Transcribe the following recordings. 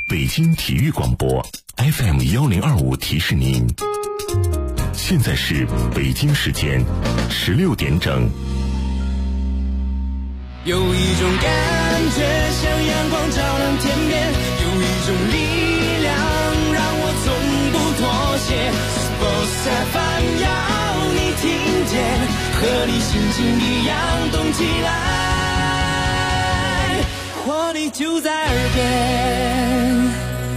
北京体育广播 FM1025提示您，现在是北京时间16点整。 有一种感觉像阳光照亮天边，有一种力量让我从不妥协。Sports FM 要你听见，和你心情一样动起来，活力就在耳边。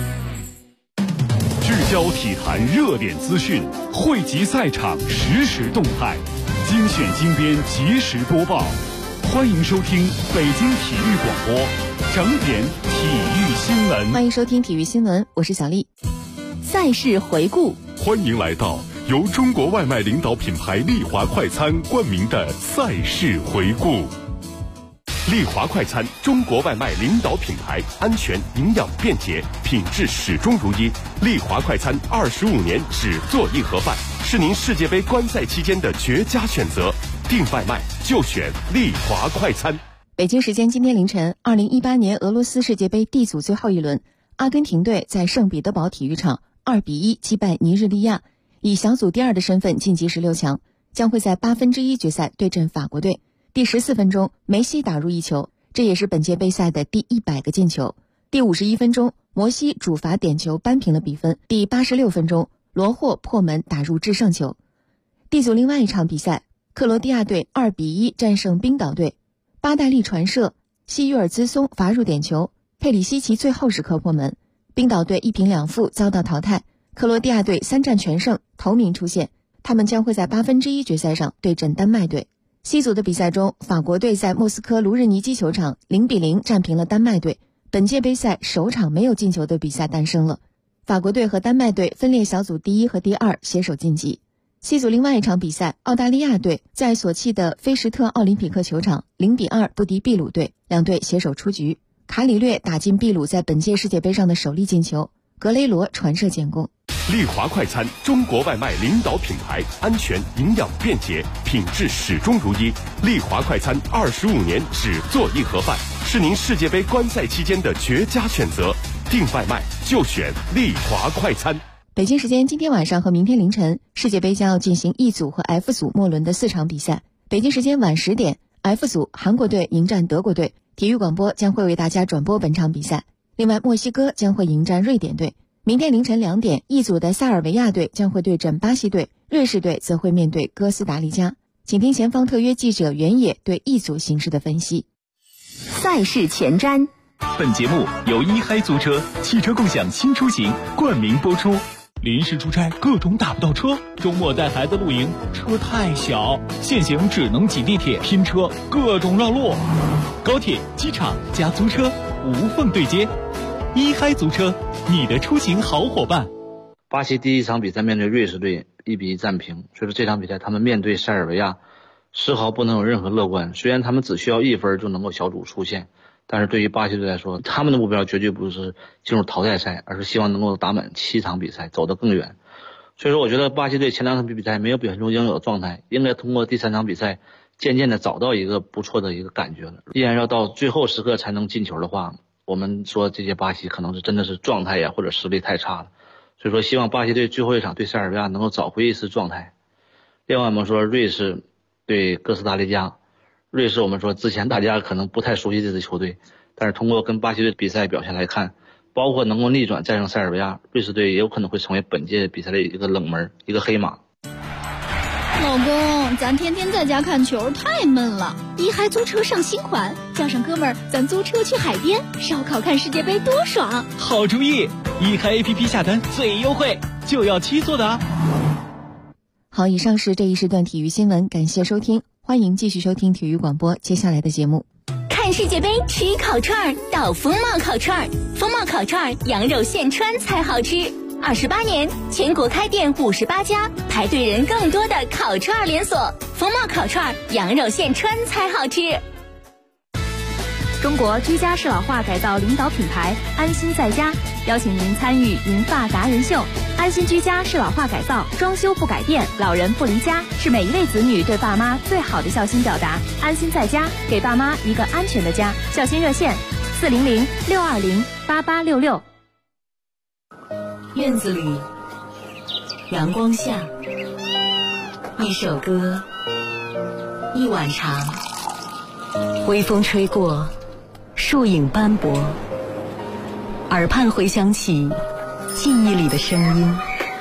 聚焦体坛热点资讯，汇集赛场实时动态，精选精编及时播报。欢迎收听北京体育广播整点体育新闻。 欢迎收听体育新闻，我是小丽。赛事回顾， 欢迎来到由中国外卖领导品牌丽华快餐冠名的赛事回顾。丽华快餐，中国外卖领导品牌，安全、营养、便捷，品质始终如一。丽华快餐25年只做一盒饭，是您世界杯观赛期间的绝佳选择。订外卖就选丽华快餐。 北京时间今天凌晨，2018年俄罗斯世界杯 D 组最后一轮，阿根廷队在圣彼得堡体育场2-1击败尼日利亚，以小组第2的身份晋级16强，将会在1/8决赛对阵法国队。第14分钟，梅西打入一球，这也是本届杯赛的第100个进球。第51分钟，摩西主罚点球扳平了比分。第86分钟，罗霍破门打入制胜球。D 组另外一场比赛，克罗地亚队2-1战胜冰岛队，巴戴利传射，西约尔兹松罚入点球，佩里西奇最后时刻破门。冰岛队1平2负遭到淘汰，克罗地亚队3战全胜，头名出现，他们将会在1/8决赛上对阵丹麦队。C 组的比赛中，法国队在莫斯科卢日尼基球场0-0战平了丹麦队，本届杯赛首场没有进球的比赛诞生了。法国队和丹麦队分列小组第1和第2，携手晋级。C 组另外一场比赛，澳大利亚队在索契的菲什特奥林匹克球场0-2不敌秘鲁队，两队携手出局。卡里略打进秘鲁在本届世界杯上的首粒进球，格雷罗传射建功。 丽华快餐，中国外卖领导品牌，安全、营养、便捷，品质始终如一。丽华快餐25年只做一盒饭，是您世界杯观赛期间的绝佳选择。订外卖就选丽华快餐。 北京时间今天晚上和明天凌晨，世界杯将要进行 E 组和 F 组末轮的4场比赛。北京时间晚10点 ，F 组韩国队迎战德国队，体育广播将会为大家转播本场比赛。另外，墨西哥将会迎战瑞典队。明天凌晨2点，E 组的塞尔维亚队将会对阵巴西队，瑞士队则会面对哥斯达黎加。请听前方特约记者袁野对 E 组形势的分析。 赛事前瞻， 本节目由一嗨租车汽车共享新出行冠名播出。临时出差各种打不到车，周末带孩子露营车太小，现行只能挤地铁拼车，各种绕路。高铁、机场加租车无缝对接，一嗨租车，你的出行好伙伴。 巴西第一场比赛面对瑞士队1-1战平，所以说这场比赛他们面对塞尔维亚丝毫不能有任何乐观。虽然他们只需要1分就能够小组出线，但是对于巴西队来说，他们的目标绝对不是进入淘汰赛，而是希望能够打满7场比赛，走得更远。所以说我觉得巴西队前2场比赛没有表现出应有的状态，应该通过第3场比赛渐渐的找到一个不错的一个感觉了。既然要到最后时刻才能进球的话，我们说这些巴西可能是真的是状态呀或者实力太差了。所以说希望巴西队最后一场对塞尔维亚能够找回一丝状态。另外我们说瑞士对哥斯达黎加，瑞士我们说之前大家可能不太熟悉这支球队，但是通过跟巴西队比赛表现来看，包括能够逆转战胜塞尔维亚，瑞士队也有可能会成为本届比赛的一个冷门，一个黑马。 老公，咱天天在家看球太闷了，一嗨租车上新款，叫上哥们儿咱租车去海边烧烤看世界杯多爽。 好主意，一嗨 APP 下单最优惠，就要7座的啊。 好，以上是这一时段体育新闻，感谢收听，欢迎继续收听体育广播接下来的节目。 看世界杯吃烤串到风貌烤串，风貌烤串羊肉现穿才好吃。28年，全国开店58家，排队人更多的烤串连锁。风貌烤串羊肉现穿才好吃。 中国居家适老化改造领导品牌安心在家邀请您参与银发达人秀。安心居家适老化改造，装修不改变，老人不离家，是每一位子女对爸妈最好的孝心表达。安心在家，给爸妈一个安全的家。孝心热线：400-620-8866。 院子里，阳光下，一首歌，一碗茶，微风吹过，树影斑驳，耳畔回响起记忆里的声音。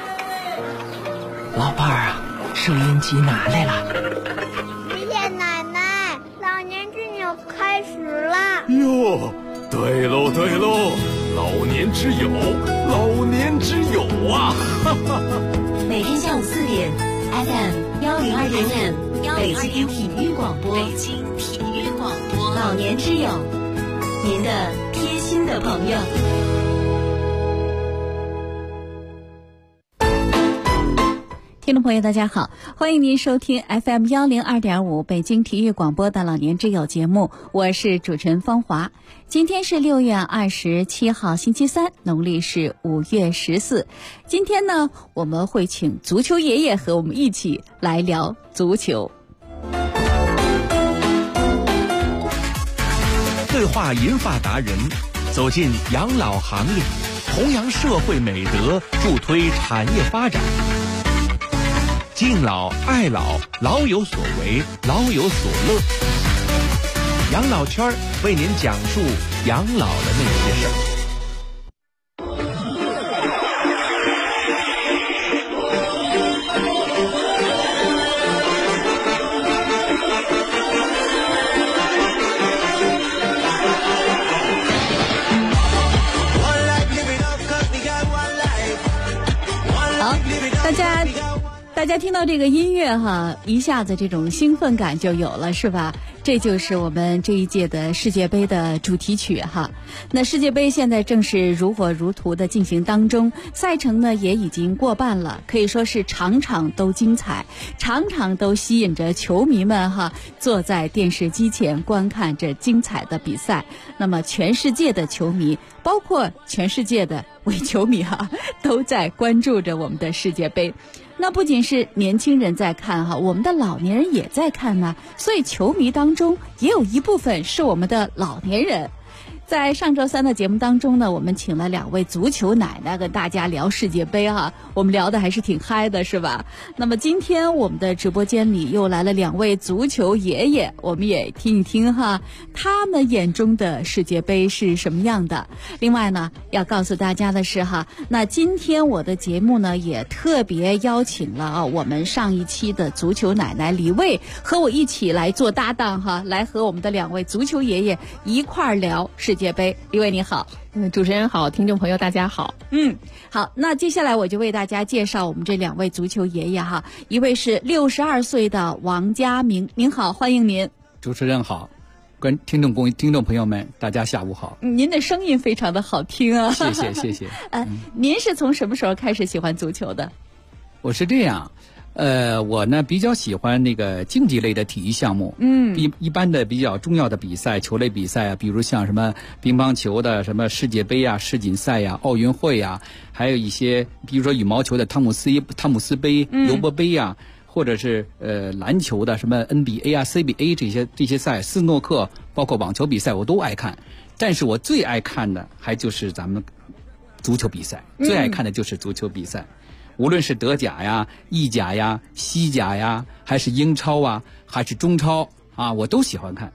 老伴儿啊，收音机拿来了。 爷爷奶奶，老年之友开始了。 哟，对喽对喽，老年之友，老年之友啊！哈哈。 每天下午4点 ，FM 102.5，北京体育广播，北京体育广播，老年之友，您的贴心的朋友。 听众朋友大家好，欢迎您收听 FM 102.5北京体育广播的老年之友节目，我是主持人方华。今天是6月27号星期三，农历是5月14。今天呢，我们会请足球爷爷和我们一起来聊足球。 对话银发达人，走进养老行列，弘扬社会美德，助推产业发展。敬老爱老，老有所为，老有所乐。养老圈为您讲述养老的那些事儿。 大家听到这个音乐哈，一下子这种兴奋感就有了，是吧？这就是我们这一届的世界杯的主题曲哈。那世界杯现在正是如火如荼的进行当中，赛程呢也已经过半了，可以说是场场都精彩，场场都吸引着球迷们哈，坐在电视机前观看着精彩的比赛。那么全世界的球迷，包括全世界的伪球迷哈，都在关注着我们的世界杯。那不仅是年轻人在看哈，我们的老年人也在看呢，所以球迷当中也有一部分是我们的老年人。在上周三的节目当中呢，我们请了2位足球奶奶跟大家聊世界杯哈，我们聊的还是挺嗨的，是吧？那么今天我们的直播间里又来了2位足球爷爷，我们也听一听哈，他们眼中的世界杯是什么样的。另外呢，要告诉大家的是哈，那今天我的节目呢也特别邀请了我们上一期的足球奶奶李卫和我一起来做搭档哈，来和我们的2位足球爷爷一块儿聊世界杯。李卫你好。 主持人好，听众朋友大家好。 好，那接下来我就为大家介绍我们这2位足球爷爷哈，一位是62岁的王家明，您好，欢迎您。 主持人好，听众朋友们，大家下午好。 您的声音非常的好听啊， 谢谢。 您是从什么时候开始喜欢足球的？ 我是这样。我呢比较喜欢那个竞技类的体育项目，一般的比较重要的比赛，球类比赛啊，比如像什么乒乓球的什么世界杯啊、世锦赛呀、奥运会呀，还有一些比如说羽毛球的汤姆斯杯、尤伯杯呀，或者是篮球的什么 NBA 啊、CBA 这些赛，斯诺克包括网球比赛我都爱看，但是我最爱看的还就是咱们足球比赛，最爱看的就是足球比赛。无论是德甲呀、意甲呀、西甲呀，还是英超啊，还是中超啊，我都喜欢看。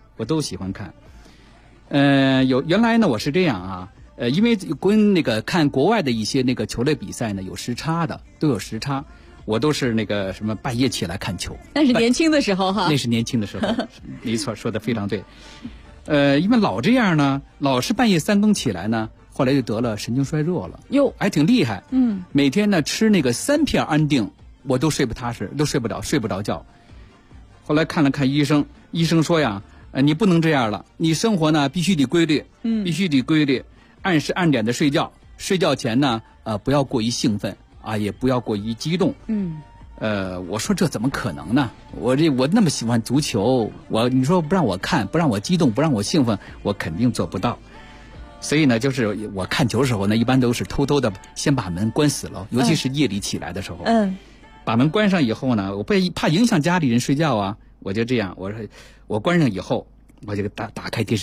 原来呢我是这样啊，因为跟那个看国外的一些那个球类比赛呢有时差的，都有时差。我都是那个什么半夜起来看球。 那是年轻的时候哈。 那是年轻的时候，没错，说得非常对。因为老这样呢，老是半夜3更起来呢。后来就得了神经衰弱了，还挺厉害。每天呢吃那个3片安定，我都睡不踏实，都睡不着觉。后来看了看医生，医生说呀，你不能这样了，你生活呢必须得规律，按时按点的睡觉，睡觉前呢不要过于兴奋啊，也不要过于激动。我说这怎么可能呢？我那么喜欢足球，你说不让我看，不让我激动，不让我兴奋，我肯定做不到。所以呢，就是我看球的时候呢，一般都是偷偷的先把门关死了，尤其是夜里起来的时候，把门关上以后呢，我怕影响家里人睡觉啊，我就这样，我关上以后，我就打开电视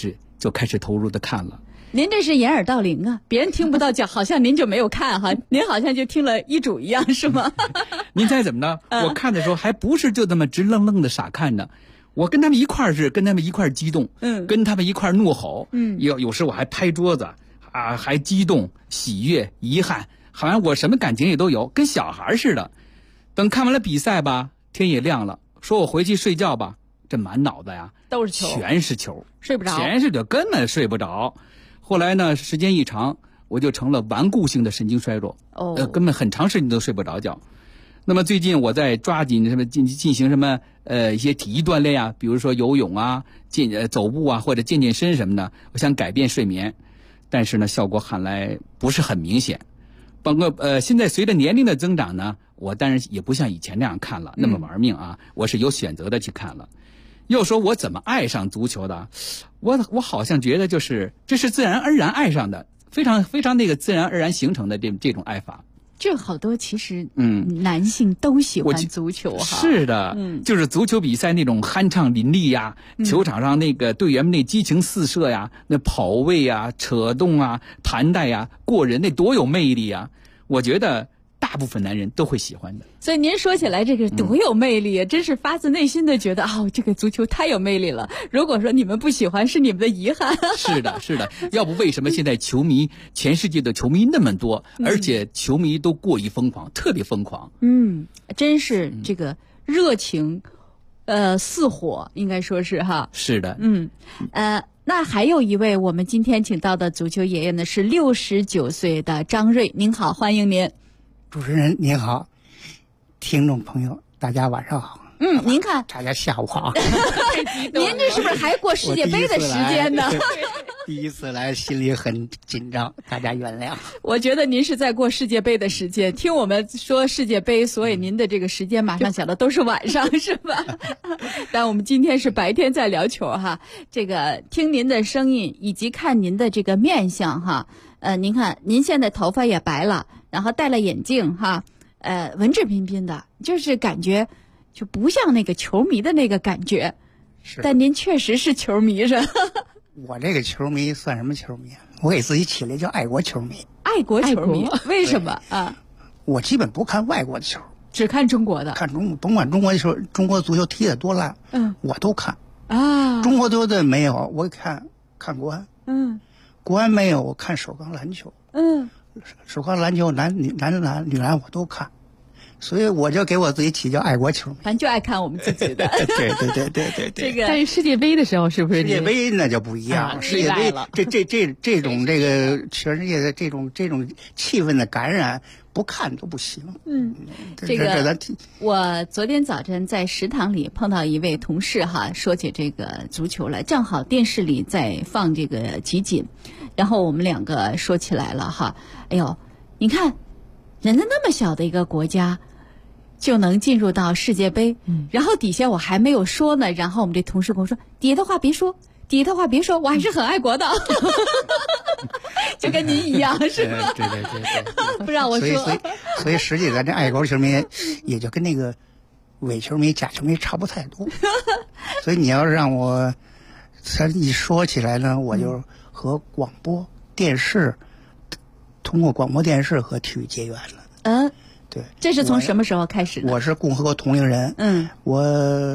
就开始投入的看了。 您这是掩耳盗铃啊！别人听不到讲，好像您就没有看哈，您好像就听了一主一样，是吗？ 您猜怎么呢？我看的时候还不是就这么直愣愣的傻看的，我跟他们一块儿激动，跟他们一块儿怒吼，有时我还拍桌子啊，还激动、喜悦、遗憾，好像我什么感情也都有，跟小孩似的。等看完了比赛吧，天也亮了，说我回去睡觉吧，这满脑子呀都是球， 全是球， 睡不着， 全是球，根本睡不着。后来呢，时间一长，我就成了顽固性的神经衰弱，根本很长时间都睡不着觉。那么最近我在抓紧什么进行什么一些体育锻炼啊，比如说游泳啊、走步啊，或者健身什么的，我想改变睡眠，但是呢，效果看来不是很明显。包括现在随着年龄的增长呢，我当然也不像以前那样看了，那么玩命啊，我是有选择的去看了。要说我怎么爱上足球的，我好像觉得就是这是自然而然爱上的，非常非常那个自然而然形成的这种爱法。 这好多其实男性都喜欢足球哈。 是的，就是足球比赛那种酣畅淋漓呀，球场上那个队员们那激情四射呀，那跑位呀、扯动啊、弹带呀、过人，那多有魅力啊！我觉得大部分男人都会喜欢的。 所以您说起来这个多有魅力啊，真是发自内心的觉得这个足球太有魅力了。如果说你们不喜欢，是你们的遗憾。 是的，是的，要不为什么现在全世界的球迷那么多，而且球迷都过于疯狂，特别疯狂。 真是这个热情，似火，应该说是哈。 是的， 那还有一位我们今天请到的足球爷爷呢，是69岁的张瑞。您好，欢迎您。 主持人您好，听众朋友大家晚上好。 您看大家下午好。 您这是不是还过世界杯的时间呢？ 第一次来心里很紧张，大家原谅。 我觉得您是在过世界杯的时间，听我们说世界杯，所以您的这个时间马上想的都是晚上是吧？但我们今天是白天在聊球哈，这个听您的声音以及看您的这个面相哈，您看您现在头发也白了，然后戴了眼镜哈，文质彬彬的，就是感觉就不像那个球迷的那个感觉，但您确实是球迷是吧？ 我这个球迷算什么球迷？我给自己起来叫爱国球迷。 爱国球迷，为什么啊？ 我基本不看外国的球， 只看中国的。 看甭管中国的球，中国足球踢得多烂，我都看啊。 中国队没有，我看国安，国安没有，我看首钢篮球，首钢篮球男篮、女篮我都看。所以我就给我自己起叫爱国球迷， 咱就爱看我们自己的。 对。 这个，但是世界杯的时候是不是？ 世界杯那就不一样，世界杯这种这个全世界的这种气氛的感染，不看都不行。 这个我昨天早晨在食堂里碰到一位同事哈，说起这个足球来，正好电视里在放这个集锦，然后我们两个说起来了哈。哎呦，你看，人家那么小的一个国家就能进入到世界杯，然后底下我还没有说呢，然后我们这同事跟我说，底下的话别说，我还是很爱国的。就跟您一样是吧？ 对。 不让我说。 所以实际咱这爱国球迷也就跟那个伪球迷、假球迷差不太多。所以你要是让我一说起来呢，我就和广播电视通过广播电视和体育结缘了。对， 这是从什么时候开始的？ 我是共和国同龄人。我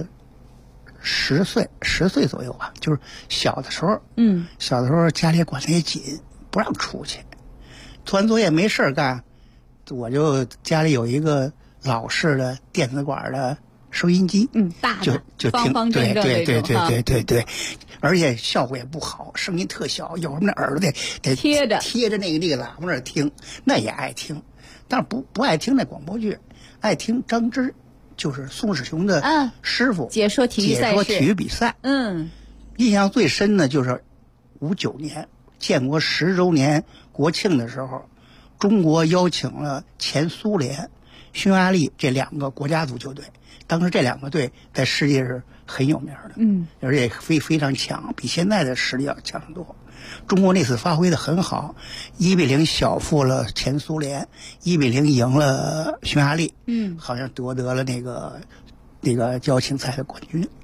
10岁左右吧，就是小的时候家里管得也紧，不让出去，做完作业没事干，我就家里有一个老式的电子管的收音机， 大的就方方正正对，而且效果也不好，声音特小，有什么耳朵得贴着那个喇叭那听，那也爱听。但是不爱听那广播剧，爱听张芝，就是宋世雄的师傅解说体育比赛。印象最深的就是59年建国10周年国庆的时候，中国邀请了前苏联、匈牙利这2个国家足球队。当时这2个队在世界是很有名的，而且非常强，比现在的实力要强得多。中国那次发挥的很好，1-0小负了前苏联，1-0赢了匈牙利，好像得了那个邀请赛的冠军。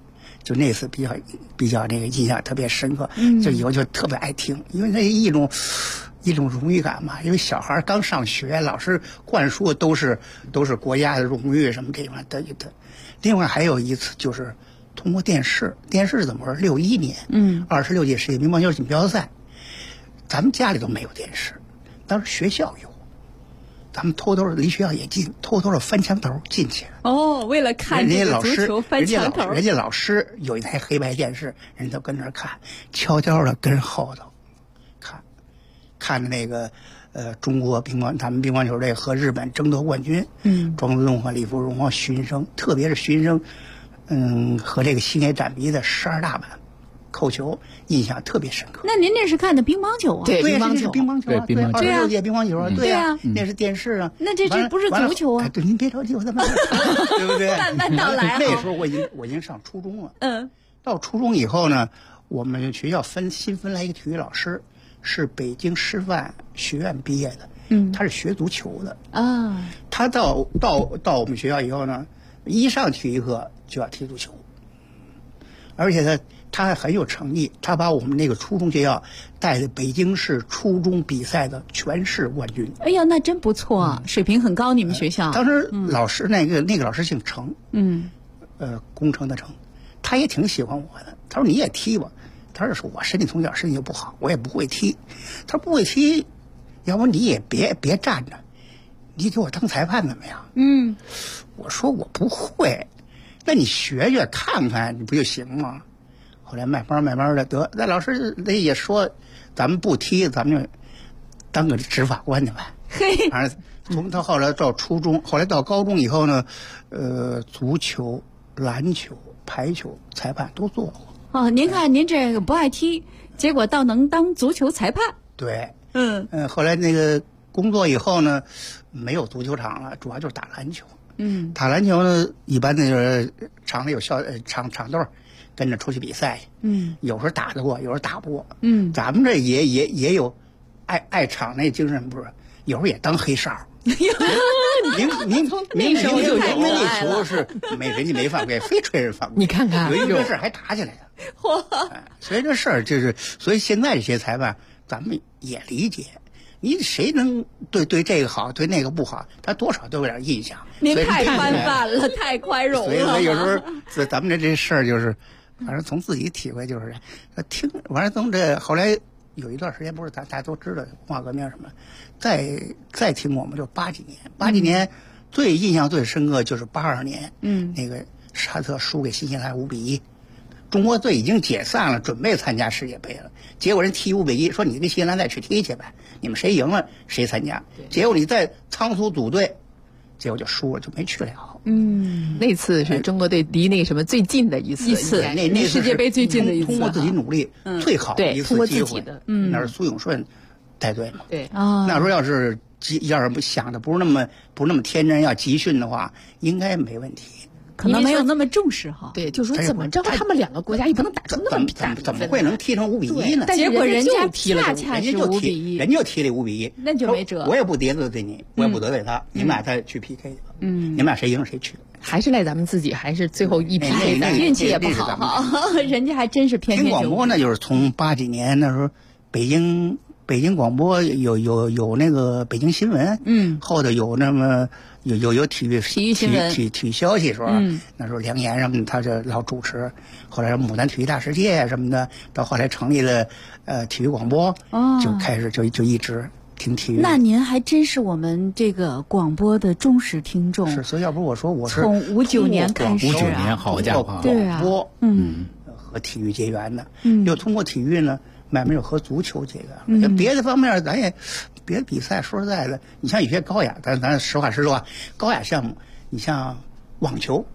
就那次比较那个印象特别深刻，就以后就特别爱听，因为那一种荣誉感嘛。因为小孩刚上学，老师灌输的都是国家的荣誉什么这方的。另外还有一次就是通过电视是怎么回事？61年，26届世界乒乓球锦标赛，咱们家里都没有电视，当时学校有。咱们偷偷离学校也近，偷偷的翻墙头进去。 哦，为了看这个足球翻墙头。 人家老师有一台黑白电视，人家都跟那儿看，悄悄的跟后头看那个中国咱们乒乓球队和日本争夺冠军。庄子栋和李福荣巡声，特别是巡声，和这个星野展鼻的12大板扣球印象特别深刻。 那您那是看的乒乓球啊？ 对， 乒乓球， 乒乓球啊，对，26届乒乓球啊，对啊，那是电视啊。 那这不是足球啊？ 对，您别着急，我再慢慢对不对？ 慢慢道来。 那时候我已经上初中了。到初中以后呢，我们学校新分来一个体育老师，是北京师范学院毕业的。他是学足球的啊。他到我们学校以后呢，一上体育课就要踢足球，而且他还很有诚意，他把我们那个初中学校带的北京市初中比赛的全市冠军。 哎呀，那真不错啊，水平很高，你们学校。 当时老师那个老师姓程，工程的程，他也挺喜欢我的。他说你也踢吧，他说我身体从小身体就不好，我也不会踢。他说不会踢，要不你也别站着，你给我当裁判怎么样？我说我不会，那你学学看看，你不就行吗？后来慢慢的得，那老师那也说，咱们不踢，咱们就当个执法官去呗。 嘿， 反正从他后来到初中，后来到高中以后呢，足球、篮球、排球裁判都做过。 哦，您看您这个不爱踢，结果倒能当足球裁判。 对，后来那个工作以后呢，没有足球场了，主要就是打篮球。打篮球呢，一般那个场里有场队。跟着出去比赛，有时候打得过，有时候打不过，咱们这也有爱场那精神，不是？有时候也当黑哨。您从那时候就有那时候是人家没犯规，非吹人犯规。 你看看， 有一个事还打起来了。所以这事儿就是，所以现在这些裁判咱们也理解。你谁能对这个好，对那个不好，他多少都有点印象。 您太宽泛了，太宽容了。 所以有时候咱们这事儿就是。反正从自己体会就是，听完了从这后来有一段时间不是大家都知道文化革命什么，再听我们就80几年，最印象最深刻就是82年，那个沙特输给新西兰5-1，中国队已经解散了，准备参加世界杯了，结果人踢5-1，说你跟新西兰再去踢去呗，你们谁赢了谁参加，结果你再仓促组队，结果就输了，就没去了。 那次是中国队离那个什么最近的一次， 那世界杯最近的一次， 通过自己努力，最好的一次机会。那是苏永顺带队嘛？ 对啊，那时候要是想的不是那么天真，要集训的话，应该没问题。 可能没有那么重视哈。 对，就说怎么着，他们两个国家也不能打出那么大比分， 怎么会能踢成5-1呢？ 结果人家恰恰是5-1， 人就踢了5-1， 那就没辙。 我也不得罪你，我也不得罪他，你们俩再去 PK 去吧。你们俩谁赢谁去。 还是赖咱们自己，还是最后一 PK， 运气也不好哈。人家还真是偏偏。 听广播呢，就是从80几年那时候，北京广播有那个北京新闻，后头有那么有体育新闻、 体育消息说，那时候梁岩什么的他就老主持，后来牡丹体育大世界什么的，到后来成立了体育广播，就开始就一直听体育。 那您还真是我们这个广播的忠实听众。 是，所以要不我说我是从59年开始 ，59年好家伙， 广播和体育结缘的，又通过体育呢。慢慢又和足球结缘，别的方面咱也别的比赛，说实在的，你像有些高雅，咱实话实说，高雅项目，你像网球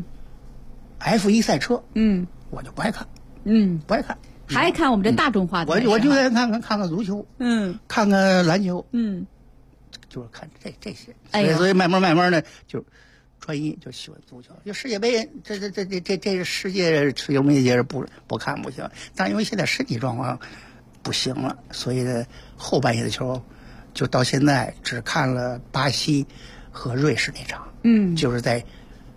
，F1赛车，我就不爱看，不爱看， 还爱看我们这大众化的， 我就爱看看足球，看看篮球，就是看这些，所以慢慢的就专一就喜欢足球。就世界杯，这世界球迷节不看不行，但因为现在身体状况不行了，所以后半夜的球就到现在只看了巴西和瑞士那场，就是在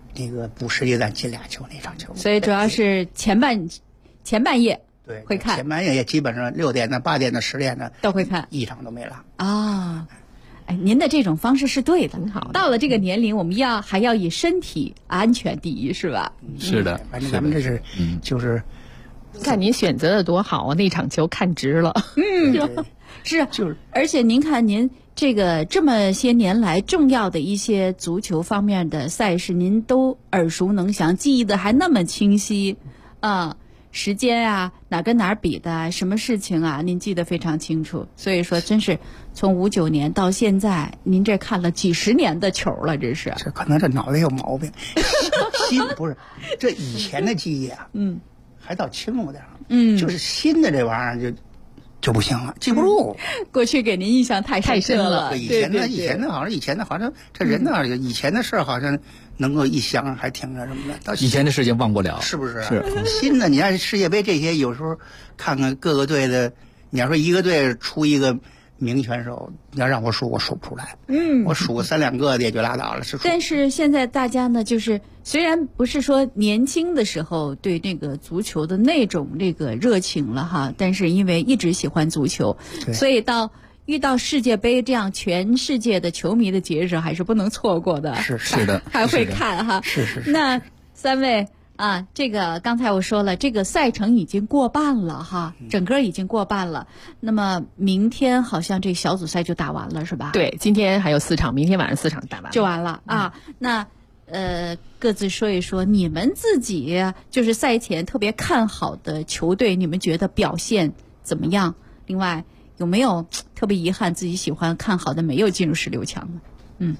那个补时阶段进俩球那场球。 所以主要是前半夜对会看， 前半夜也基本上6点的、8点的、10点的都会看， 一场都没落啊。哎，您的这种方式是对的，很好。到了这个年龄，我们还要以身体安全第一，是吧？ 是的， 反正咱们这是就是看您选择的多好啊，那场球看值了。 是就是，而且您看您这个这么些年来重要的一些足球方面的赛事，您都耳熟能详，记忆的还那么清晰啊。时间啊，哪跟哪儿比的，什么事情啊，您记得非常清楚。所以说，真是从59年到现在，您这看了几十年的球了，这是。 这可能这脑袋有毛病，新不是这以前的记忆啊，还倒轻乎点，就是新的这玩意儿就不行了，记不住。 过去给您印象太深了。 以前的好像这人呢，以前的事儿好像能够一想还挺那什么的。到以前的事情忘不了， 是不是？ 是新的，你看世界杯这些，有时候看看各个队的，你要说一个队出一个名选手，你要让我数，我数不出来。我数个3、2个的也就拉倒了。 但是现在大家呢，就是虽然不是说年轻的时候对那个足球的那种这个热情了哈，但是因为一直喜欢足球，所以遇到世界杯这样全世界的球迷的节日，还是不能错过的。 是的， 还会看哈。 是。 那3位啊，这个刚才我说了，这个赛程已经过半了哈，整个已经过半了。那么明天好像这小组赛就打完了是吧？ 对，今天还有4场，明天晚上4场打完就完了啊。那各自说一说你们自己就是赛前特别看好的球队，你们觉得表现怎么样？另外有没有特别遗憾自己喜欢看好的没有进入16强呢？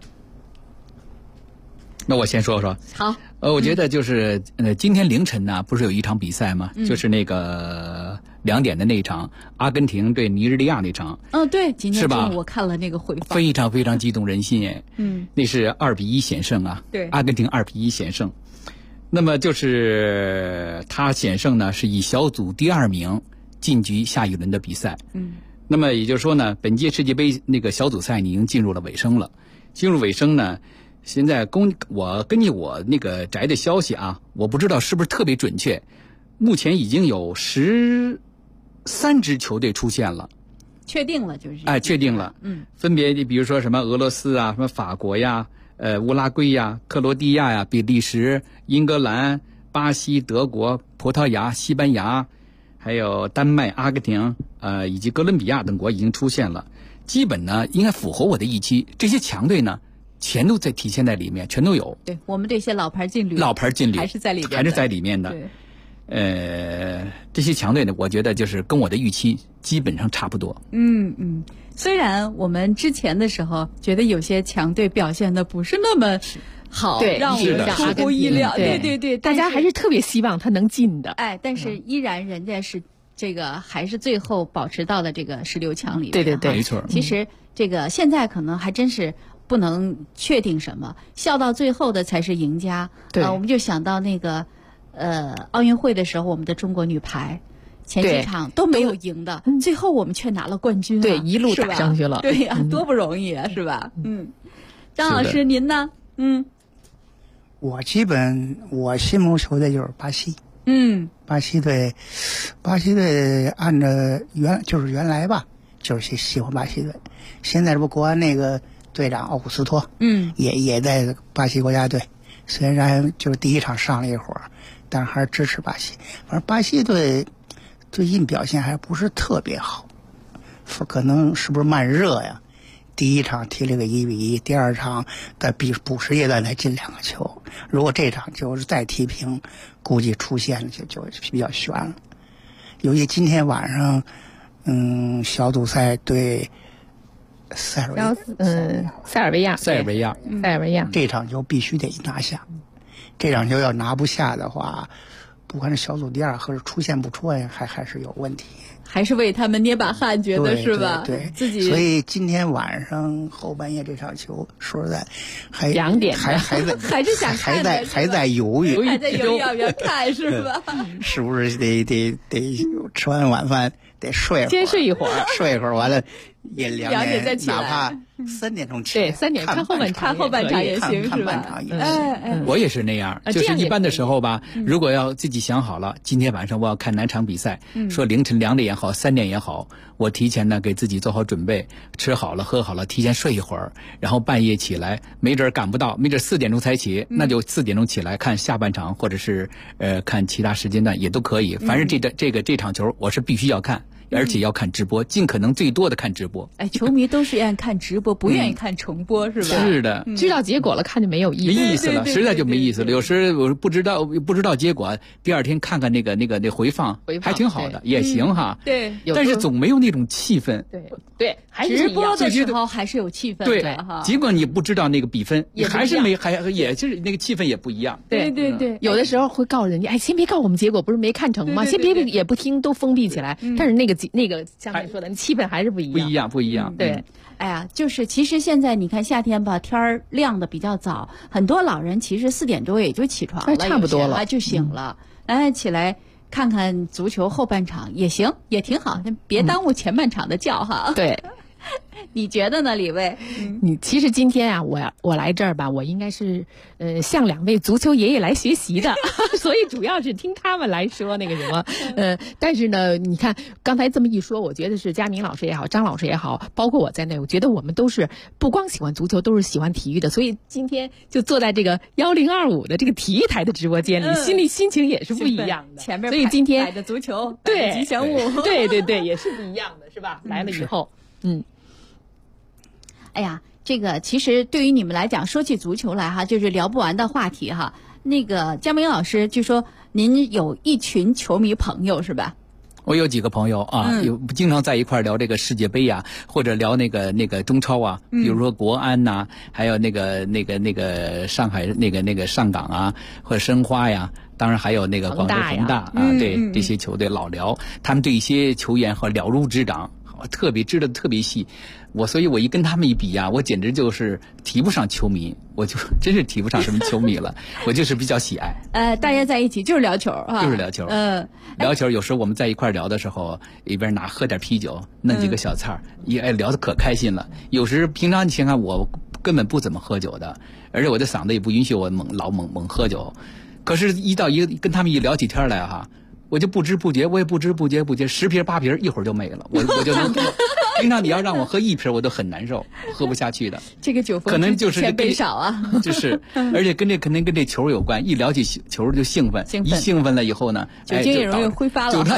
那我先说说。 好。 我觉得就是今天凌晨呢，不是有一场比赛吗？就是那个2点的那一场，阿根廷对尼日利亚那场。 对，今天中午我看了那个回放， 非常非常激动人心哎。那是2-1险胜啊。 对， 阿根廷2-1险胜。那么就是他险胜呢，是以小组第2名晋级下一轮的比赛。那么也就是说呢，本届世界杯那个小组赛已经进入了尾声了。进入尾声呢。现在我根据我那个摘的消息啊，我不知道是不是特别准确，目前已经有13支球队出现了， 确定了就是。 确定了。分别比如说什么俄罗斯啊，什么法国呀，乌拉圭呀，克罗地亚呀，比利时、英格兰、巴西、德国、葡萄牙、西班牙，还有丹麦、阿根廷，以及哥伦比亚等国已经出现了。基本呢应该符合我的预期，这些强队呢。全都在体现在里面，全都有。 对，我们这些老牌劲旅还是在里面的。这些强队呢，我觉得就是跟我的预期基本上差不多。 虽然我们之前的时候觉得有些强队表现的不是那么好， 对， 让我们出乎意料。对， 大家还是特别希望他能进的。 但是依然人家是这个还是最后保持到了这个16强里面。 对， 没错。 其实这个现在可能还真是。不能确定什么，笑到最后的才是赢家。 对， 我们就想到那个奥运会的时候，我们的中国女排前几场都没有赢的，最后我们却拿了冠军。 对，一路打上去了。 对呀，多不容易啊，是吧？张老师您呢？ 我心目中球队就是巴西。巴西队按照原来吧，就是喜欢巴西队。现在这不国安那个队长奥古斯托，也在巴西国家队，虽然就是第一场上了一会儿，但是还是支持巴西。反正巴西队最近表现还不是特别好，可能是不是慢热呀？第一场踢了个1-1，第二场在补时阶段才进2个球。如果这场就是再踢平，估计出现了就比较悬了。尤其今天晚上，小组赛对塞尔维亚这场球必须得拿下。这场球要拿不下的话，不管是小组第2或者出现不出来，还是有问题。 还是为他们捏把汗，觉得是吧？ 对， 自己。 所以今天晚上后半夜这场球，说实在，还 2点， 还在还在犹豫， 还在犹豫要不要看，是吧？ 是不是得吃完晚饭得睡会儿， 先睡一会儿， 睡一会儿完了， 也2 点点再起来， 哪怕3点钟起来， 对，3点看后半场， 看后半场也行，是吧？ 我也是那样，就是一般的时候吧，如果要自己想好了，今天晚上我要看哪场比赛，说凌晨2点也好，3点也好，我提前呢给自己做好准备，吃好了喝好了，提前睡一会儿，然后半夜起来，没准赶不到，没准4点钟才起，那就4点钟起来看下半场，或者是看其他时间段也都可以，反正这场球我是必须要看。而且要看直播，尽可能最多的看直播。 哎，球迷都是愿意看直播，不愿意看重播，是吧？ 是的， 知道结果了看就没有意思了，实在就没意思了。有时我不知道结果，第二天看看那个回放还挺好的，也行哈。 对， 但是总没有那种气氛。 对， 直播的时候还是有气氛的哈。 尽管你不知道那个比分，还是也就是那个气氛也不一样。 对， 有的时候会告诉人家，哎，先别告诉我们结果，不是没看成吗？先别也不听，都封闭起来。但是那个像你说的，气氛还是不一样。 不一样。 对， 哎呀，就是其实现在你看夏天吧，天儿亮的比较早，很多老人其实4点多也就起床了， 差不多了就醒了，起来看看足球后半场也行，也挺好，别耽误前半场的觉哈。 对。 你觉得呢，李卫？ 你其实今天啊，我来这儿吧，我应该是向2位足球爷爷来学习的，所以主要是听他们来说那个什么。但是呢，你看刚才这么一说，我觉得是佳明老师也好，张老师也好，包括我在内，我觉得我们都是不光喜欢足球，都是喜欢体育的。所以今天就坐在这个1025的这个体育台的直播间里，心情也是不一样的。 前面所以今天摆的足球， 对吉祥物， 对，也是不一样的，是吧？来了以后， 哎呀，这个其实对于你们来讲，说起足球来哈，就是聊不完的话题哈。那个佳明老师，据说您有一群球迷朋友是吧？ 我有几个朋友啊，经常在一块聊这个世界杯呀，或者聊那个中超啊，比如说国安呐，还有那个上海那个上港啊，或者申花呀。当然还有那个广州恒大啊，对这些球队老聊，他们对一些球员和了如指掌，特别知道的特别细。所以我一跟他们一比呀，我简直就是提不上球迷，我就真是提不上什么球迷了。我就是比较喜爱。 大家在一起就是聊球啊， 就是聊球。聊球有时候我们在一块聊的时候，一边喝点啤酒，弄几个小菜，聊得可开心了。有时平常你想看我根本不怎么喝酒的，而且我的嗓子也不允许我猛喝酒。可是，跟他们一聊起天来哈，我就不知不觉10瓶8瓶一会儿就没了，我就能。平常你要让我喝1瓶，我都很难受，喝不下去的。 这个酒可能就是千杯少啊。 就是，而且肯定跟这球有关，一聊起球就兴奋，一兴奋了以后呢， 酒精也容易挥发了。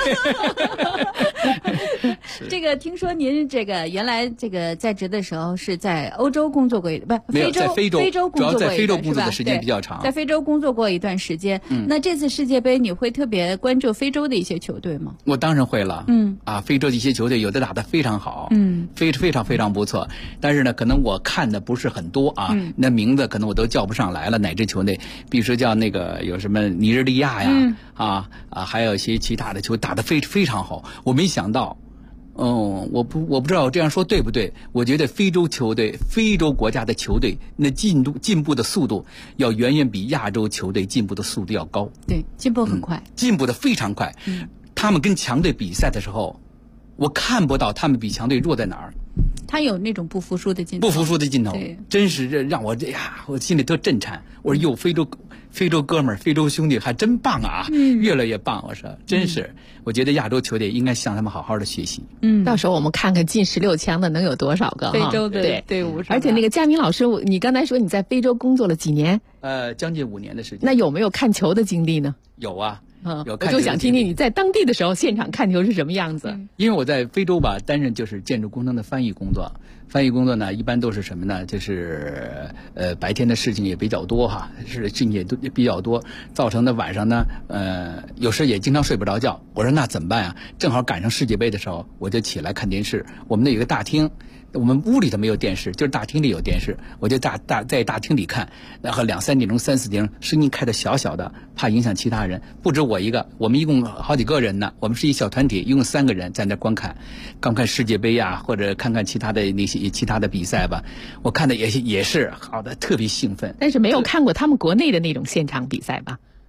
对。 这个听说您这个原来这个在职的时候是在欧洲工作过，在非洲工作过， 主要在非洲工作的时间比较长， 在非洲工作过一段时间。那这次世界杯你会特别关注非洲的一些球队吗？ 我当然会了。非洲的一些球队有的打得非常好，非常非常不错。但是呢，可能我看的不是很多啊，那名字可能我都叫不上来了。哪支球队，比如说叫那个有什么尼日利亚呀，还有一些其他的球打得非常好。我没想到。我不知道我这样说对不对？我觉得非洲国家的球队，那进步的速度要远远比亚洲球队进步的速度要高。 对，进步很快， 进步的非常快。他们跟强队比赛的时候，我看不到他们比强队弱在哪儿。 他有那种不服输的劲头， 真是让我我心里特震颤。我说非洲哥们儿，非洲兄弟还真棒啊，越来越棒。我说真是，我觉得亚洲球队应该向他们好好的学习。 到时候我们看看进16强的能有多少个非洲的队伍。 而且那个佳明老师，你刚才说你在非洲工作了几年？ 将近5年的时间。 那有没有看球的经历呢？ 有啊。 我就想听听你在当地的时候现场看球是什么样子。 因为我在非洲吧，担任就是建筑工程的翻译工作。翻译工作呢，一般都是什么呢？就是白天的事情也比较多哈，事情也比较多，造成的晚上呢，有时也经常睡不着觉。我说那怎么办啊？正好赶上世界杯的时候，我就起来看电视。我们那有个大厅。我们屋里头没有电视，就是大厅里有电视，我就在大厅里看，然后2、3点钟、3、4点钟，声音开得小小的，怕影响其他人。不止我一个，我们一共好几个人呢，我们是一小团体，一共3个人在那观看世界杯呀，或者看其他的那些其他的比赛吧。我看的也是好的，特别兴奋。 但是没有看过他们国内的那种现场比赛吧？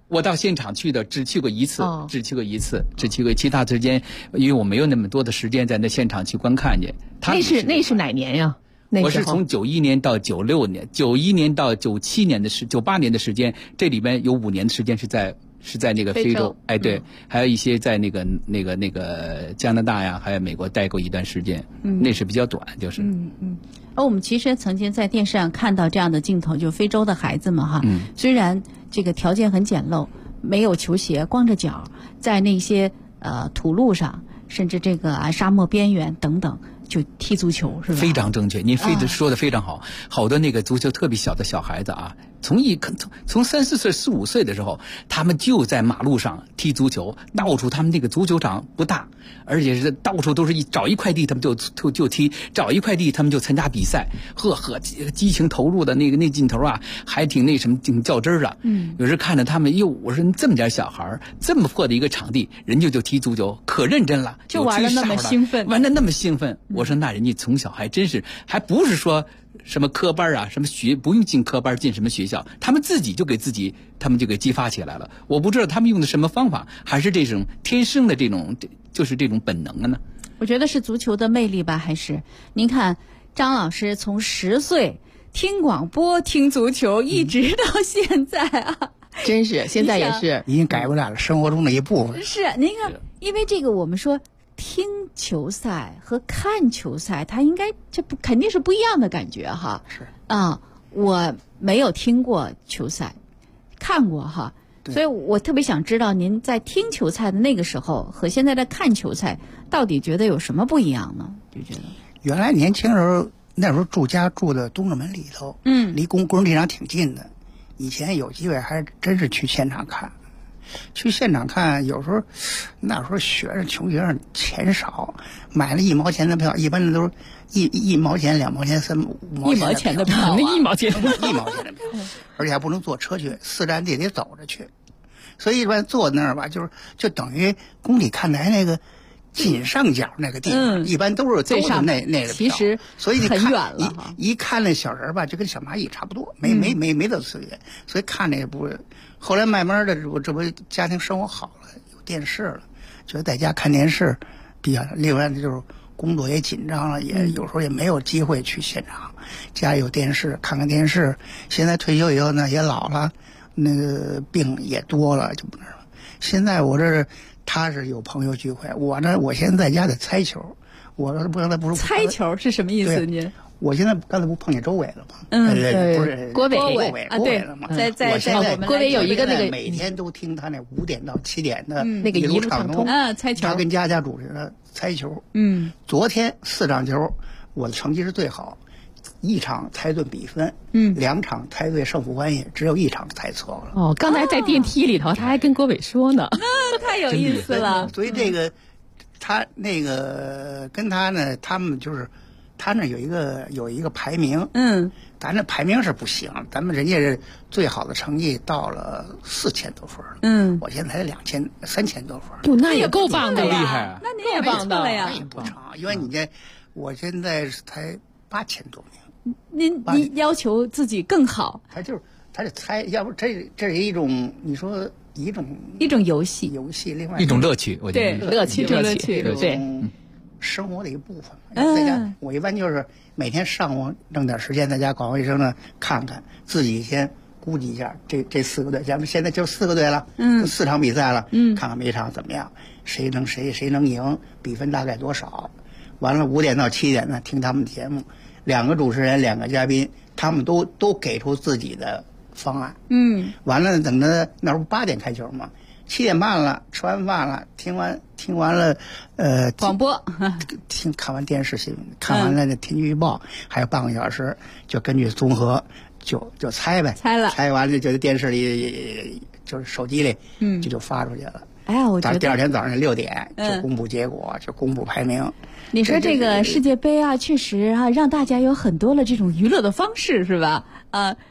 我到现场去的只去过一次，只去过，其他时间因为我没有那么多的时间在那现场去观看去。 那是哪年呀？ 我是从91年到96年，91年到97年的98年的时间，这里边有5年的时间是在那个非洲，哎对，还有一些在那个加拿大呀，还有美国待过一段时间，那是比较短，就是。 而我们其实曾经在电视上看到这样的镜头，就非洲的孩子们哈，虽然这个条件很简陋，没有球鞋，光着脚，在那些土路上，甚至这个沙漠边缘等等。就踢足球是吧？ 非常正确，您说的非常好。好多那个足球特别小的小孩子啊，从3、4岁、4、5岁的时候，他们就在马路上踢足球，到处他们那个足球场不大，而且是到处都是找一块地他们就踢，找一块地他们就参加比赛，激情投入的那劲头啊，还挺那什么挺较真儿的。有时看着他们，我说这么点小孩这么破的一个场地，人就踢足球，可认真了， 就玩得那么兴奋， 玩得那么兴奋。我说那人家从小还真是，还不是说什么科班啊，什么不用进科班，进什么学校，他们自己就给激发起来了。我不知道他们用的什么方法，还是这种天生的就是这种本能呢？ 我觉得是足球的魅力吧，还是您看张老师从10岁听广播听足球，一直到现在啊。 真是现在也是已经改不了了，生活中的一部分。 是您看，因为这个我们说听球赛和看球赛，它肯定是不一样的感觉哈。 是啊，我没有听过球赛，看过哈，所以我特别想知道您在听球赛的那个时候和现在的看球赛，到底觉得有什么不一样呢？就觉得原来年轻时候那时候住的东直门里头，离工人体场挺近的。以前有机会还真是去现场看，有时候那时候穷学生钱少，买了1毛钱的票，一般的都是一毛钱、2毛钱、3、5毛钱的票， 那1毛钱的票，而且还不能坐车去，4站地得走着去，所以一般坐那儿吧，就等于工体看台那个紧上角那个地方，一般都是那个票， 其实所以你很远了一看那小人吧，就跟小蚂蚁差不多，没得次元，所以看那也不。后来慢慢的，这不家庭生活好了，有电视了，觉得在家看电视比较。另外就是工作也紧张了，也有时候也没有机会去现场。家里有电视，看看电视。现在退休以后呢，也老了，那个病也多了，就不那什么。现在我这他是有朋友聚会，我现在在家得猜球。我刚才不是猜球是什么意思？您？ 我现在刚才不碰见周伟了吗？ 对， 不是郭伟啊，对了吗？ 在郭伟有一个那个每天都听他那5点到7点的那个一路畅通猜球， 他跟佳主持的猜球。昨天4场球，我的成绩是最好，1场猜对比分，2场猜对胜负关系，只有1场猜错了。 哦，刚才在电梯里头，他还跟郭伟说呢， 太有意思了。 所以这个他那个跟他呢，他们就是。他那有一个排名，咱这排名是不行，咱们人家是最好的成绩到了4000多分，我现在才3000多分， 那也够棒的， 厉害， 那你也棒的了呀， 那也不成，因为我现在才8000多名， 您要求自己更好， 他是猜，要不这是一种你说一种游戏， 另外一种乐趣，我觉得乐趣，对。 生活的一部分。在家，我一般就是每天上午弄点时间在家搞卫生呢，看看自己先估计一下这4个队，咱们现在就4个队了，4场比赛了，看看每场怎么样，谁能赢，比分大概多少。完了5点到7点呢，听他们节目，2个主持人2个嘉宾，他们都给出自己的方案。完了等着那时候8点开球嘛。7点半了，吃完饭了，听完了， 广播， 看完电视新闻，看完了那天气预报，还有半个小时，就根据综合就猜呗，猜完了就在电视里，就是手机里，就发出去了。 哎呀，我觉得第2天早上6点就公布结果，就公布排名。 你说这个世界杯啊，确实啊，让大家有很多的这种娱乐的方式，是吧？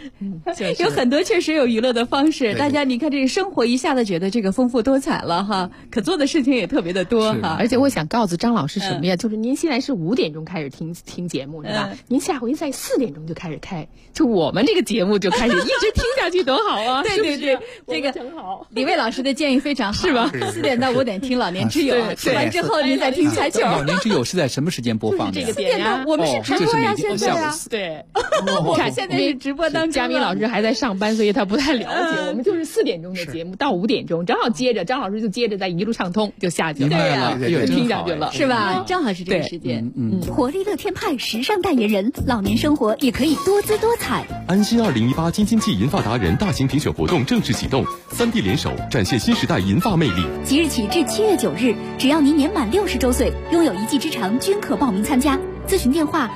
有很多确实有娱乐的方式，大家你看这个生活一下子觉得这个丰富多彩了哈，可做的事情也特别的多哈。 而且我想告诉张老师什么呀？就是您现在是5点钟开始听节目是吧？您下回在4点钟就开始开，就我们这个节目就开始一直听下去多好啊！ 对对对，这个很好。 李卫老师的建议非常好， 是吧 ？4点到5点听老年之友，听完之后您再听彩球。 老年之友是在什么时间播放的 ？4点呀，我们是直播呀，现在呀。 对， 你看现在是直播当中， 佳敏老师还在上班，所以他不太了解。我们就是4点钟的节目到5点钟，正好接着张老师就接着在一路畅通就下去了， 对呀， 就听下去了， 是吧？正好是这个时间。 活力乐天派时尚代言人，老年生活也可以多姿多彩。 安心2018京津冀银发达人大型评选活动正式启动，3D 联手展现新时代银发魅力。 即日起至7月9日，只要您年满60周岁，拥有1技之长，均可报名参加。咨询电话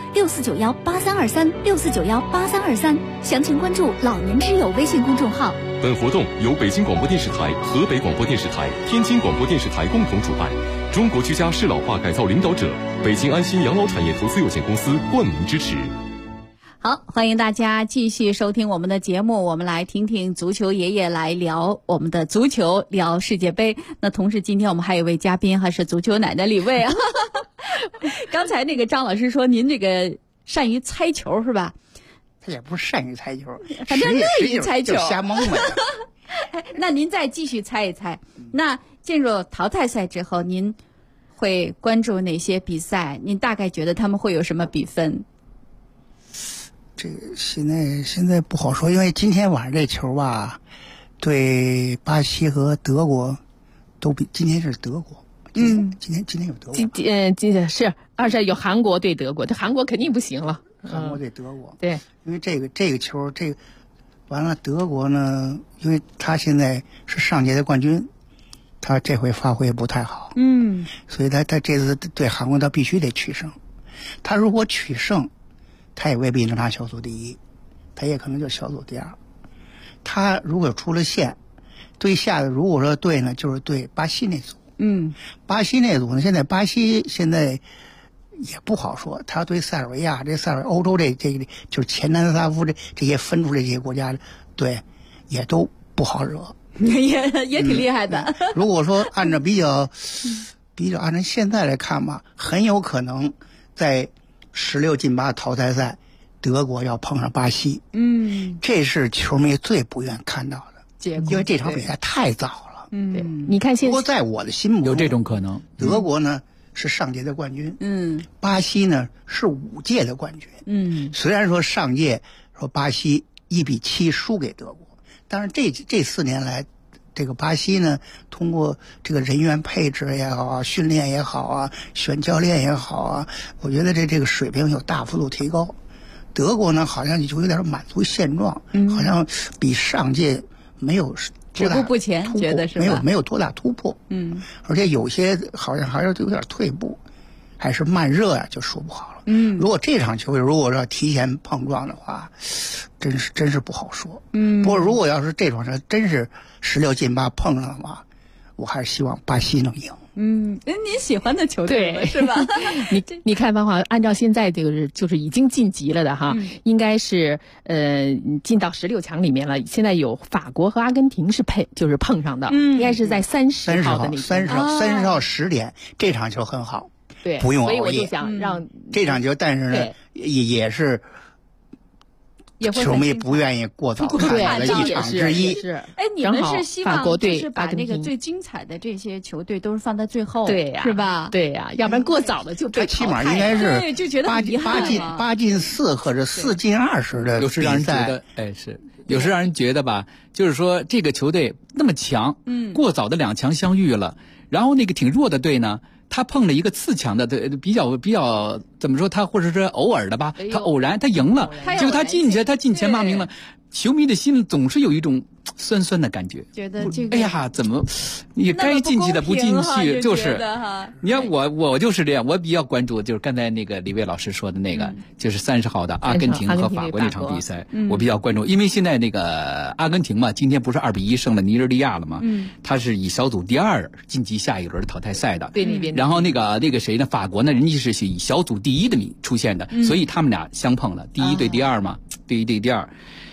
64918364918323，详情关注老年之友微信公众号。 本活动由北京广播电视台、河北广播电视台、天津广播电视台共同主办，中国居家适老化改造领导者北京安心养老产业投资有限公司冠名支持。 好，欢迎大家继续收听我们的节目，我们来听听足球爷爷来聊我们的足球，聊世界杯。那同时今天我们还有一位嘉宾，还是足球奶奶李卫啊。刚才那个张老师说您这个善于猜球是吧？ 他也不是善于猜球， 反正乐于猜球， 瞎蒙呗。 那您再继续猜一猜，那进入淘汰赛之后，您会关注哪些比赛？您大概觉得他们会有什么比分？ 这个现在不好说，因为今天晚上这球吧，对巴西和德国都比今天是德国。今天有德国。 是，而且有韩国对德国，这韩国肯定不行了。 韩国对德国， 对， 因为这个球，完了德国呢，因为他现在是上届的冠军，他这回发挥不太好，所以他这次对韩国他必须得取胜，他如果取胜，他也未必能拿小组第一，他也可能就小组第2。他如果出了线，对下的如果说对呢，就是对巴西那组。巴西那组呢，现在巴西现在也不好说，他对塞尔维亚欧洲这就是前南斯拉夫这些分出这些国家，对，也都不好惹， 也挺厉害的。 如果说按照比较按照现在来看吧，很有可能在16进8淘汰赛，德国要碰上巴西。这是球迷最不愿看到的结果，因为这场比赛太早了。 对，你看现在， 不过在我的心目中有这种可能， 德国呢是上届的冠军，巴西呢是5届的冠军，虽然说上届说巴西1-7输给德国，但是这4年来，这个巴西呢通过这个人员配置也好啊，训练也好啊，选教练也好啊，我觉得这个水平有大幅度提高。德国呢好像就有点满足现状，好像比上届没有止步不前，觉得是吧？ 没有多大突破，而且有些好像还是有点退步，还是慢热呀，就说不好了。如果这场球如果要提前碰撞的话，真是不好说。不过如果要是这场球真是16进8碰上的话，我还是希望巴西能赢。 您喜欢的球队是吧？ 你看的话，按照现在这个就是已经晋级了的哈，应该是进到16强里面了。现在有法国和阿根廷是就是碰上的，应该是在30号的那 30号10点，这场球很好， 对， 不用熬夜。 所以我就想让这场球，但是呢，也是。球迷不愿意过早看的一场之一。 你们是希望就是把那个最精彩的这些球队都是放在最后， 对呀， 是吧？ 对呀，要不然过早的就被起码应该是就觉得8 进4或者4进20的比赛。 有时让人觉得，有时让人觉得吧，就是说这个球队那么强，过早的2强相遇了，然后那个挺弱的队呢。他碰了一个次强的，比较怎么说？他或者是偶尔的吧，他偶然他赢了，结果他进前8名了，球迷的心里总是有一种酸酸的感觉， 觉得这个哎呀，怎么你该进去的不进去，就是你看我就是这样，我比较关注就是刚才那个李卫老师说的那个，就是30号的阿根廷和法国那场比赛，我比较关注，因为现在那个阿根廷嘛，今天不是2-1胜了尼日利亚了吗？他是以小组第2晋级下一轮淘汰赛的， 对那边。 然后那个谁呢？法国呢，人家是以小组第1的名出现的，所以他们俩相碰了，第1对第2嘛，第1对第2。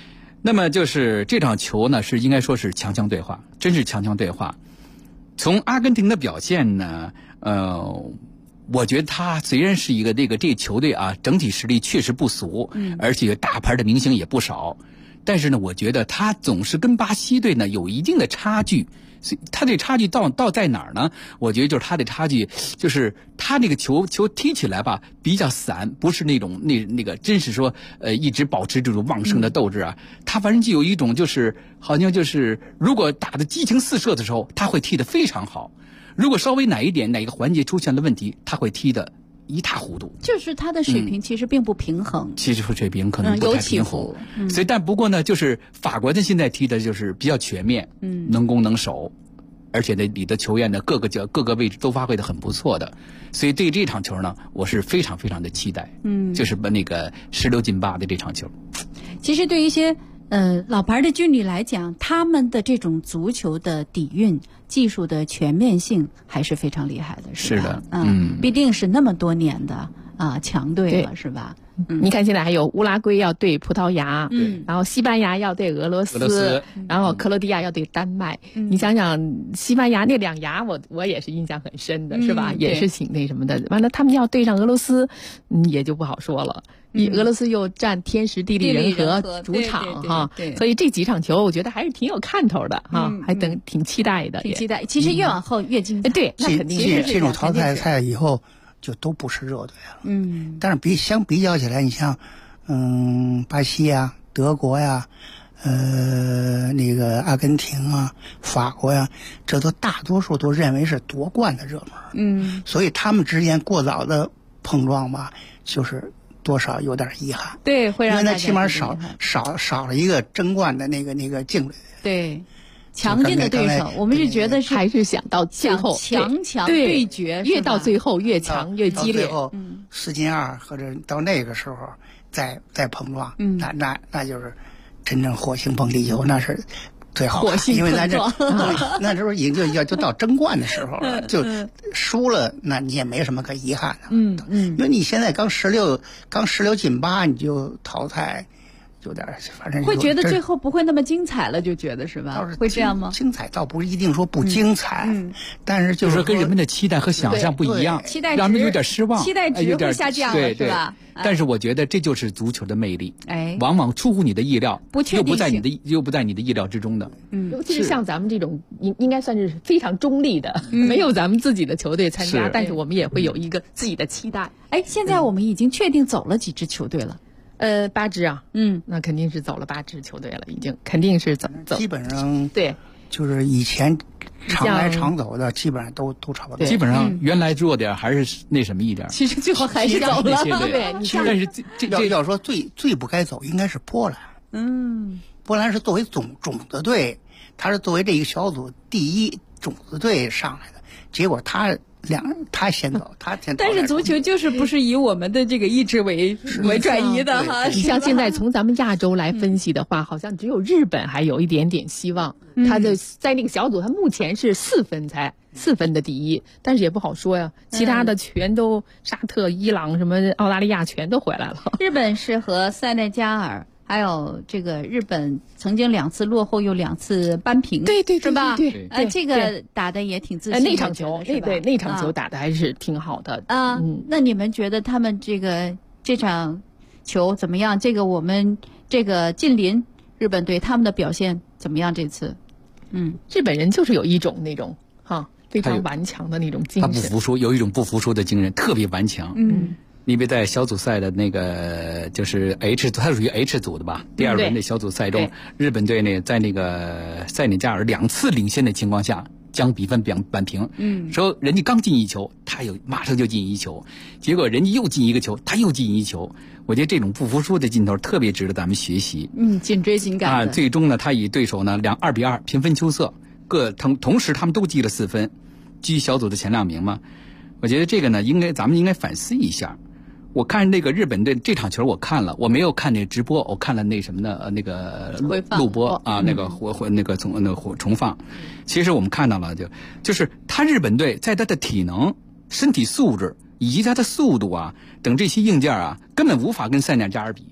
那么就是这场球呢，是应该说是强强对话，真是强强对话。从阿根廷的表现呢，我觉得他虽然是一个这个球队啊，整体实力确实不俗，而且大牌的明星也不少，但是呢，我觉得他总是跟巴西队呢有一定的差距。他这差距到在哪儿呢？我觉得就是他的差距，就是他那个球踢起来吧比较散，不是那种那个真是说一直保持这种旺盛的斗志啊。他反正就有一种就是好像就是如果打得激情四射的时候，他会踢得非常好；如果稍微哪个环节出现了问题，他会踢得一塌糊涂。 就是他的水平其实并不平衡， 其实水平可能不太平衡。所以但不过呢，就是法国的现在踢的就是比较全面，能攻能守，而且呢，你的球员呢各个位置都发挥得很不错的，所以对这场球呢，我是非常非常的期待。就是那个16进8的这场球。 其实对于一些老牌的军旅来讲，他们的这种足球的底蕴、技术的全面性还是非常厉害的，是吧？ 是的， 毕竟是那么多年的强队了，是吧？ 你看现在还有乌拉圭要对葡萄牙，然后西班牙要对俄罗斯，然后克罗地亚要对丹麦。你想想，西班牙那2牙，我也是印象很深的，是吧？也是挺那什么的。完了，他们要对上俄罗斯，也就不好说了。俄罗斯又占天时地利人和主场哈，所以这几场球我觉得还是挺有看头的哈，还挺期待的， 挺期待。其实越往后越精彩， 对，那肯定是进入淘汰赛以后就都不是热队了。但是相比较起来，你像巴西呀、德国呀、那个阿根廷啊、法国呀，这都大多数都认为是夺冠的热门。所以他们之间过早的碰撞吧，就是多少有点遗憾。 对，会让因为他起码少了一个争冠的那个劲旅。 对。强劲的对手，我们是觉得是还是想到最后强对决， 越到最后越强越激烈。 最后4进2或者到那个时候再碰撞，那就是真正火星碰地球，那是最好看。因为咱这那时候已经就到争冠的时候了，就输了，那你也没什么可遗憾的。因为你现在刚16进8你就淘汰。有点，反正会觉得最后不会那么精彩了，就觉得是吧？会这样吗？ 精彩倒不一定说不精彩，但是就是跟人们的期待和想象不一样， 期待让人有点失望， 期待值会下降了，是吧？ 但是我觉得这就是足球的魅力，往往出乎你的意料，又不在你的意料之中的。 尤其是像咱们这种应该算是非常中立的，没有咱们自己的球队参加，但是我们也会有一个自己的期待。 现在我们已经确定走了几支球队了。 8支啊，那肯定是走了8支球队了，已经肯定是走。 基本上对， 就是以前常来常走的，基本上都差不多。 基本上原来弱点还是那什么一点。 其实最后还是走了。 对， 但是这要说最不该走，应该是波兰。波兰是作为种子队，他是作为这一个小组第一种子队上来的，结果他先走， 但是足球就是不是以我们的这个意志为转移的哈。 你像现在从咱们亚洲来分析的话，好像只有日本还有一点点希望。他在那个小组，他目前是4分的第一，但是也不好说呀。其他的全都沙特、伊朗、什么澳大利亚全都回来了。 日本是和塞内加尔。还有这个日本曾经2次落后又2次扳平， 对， 是吧？ 对， 这个打的也挺自信的。 那场球，那场球打的还是挺好的。 那你们觉得他们这场球怎么样？我们这个近邻日本队他们的表现怎么样？这次， 日本人就是有一种那种非常顽强的那种精神， 他不服输，有一种不服输的精神，特别顽强。因为在小组赛的那个就是 H 组，它属于 H 组的吧？第2轮的小组赛中，日本队呢在那个塞内加尔2次领先的情况下，将比分扳平。说人家刚进1球，他马上就进1球，结果人家又进1个球，他又进1球。我觉得这种不服输的劲头特别值得咱们学习。 紧追紧赶最终呢，他与对手呢2比2平分秋色，同时他们都积了4分，居小组的前2名嘛。我觉得这个呢，咱们应该反思一下。我看那个日本队这场球我看了，我没有看那直播，我看了那什么呢？那个录播啊，那个重放。其实我们看到了，就是他日本队在他的体能、身体素质以及他的速度啊等这些硬件啊，根本无法跟塞内加尔比。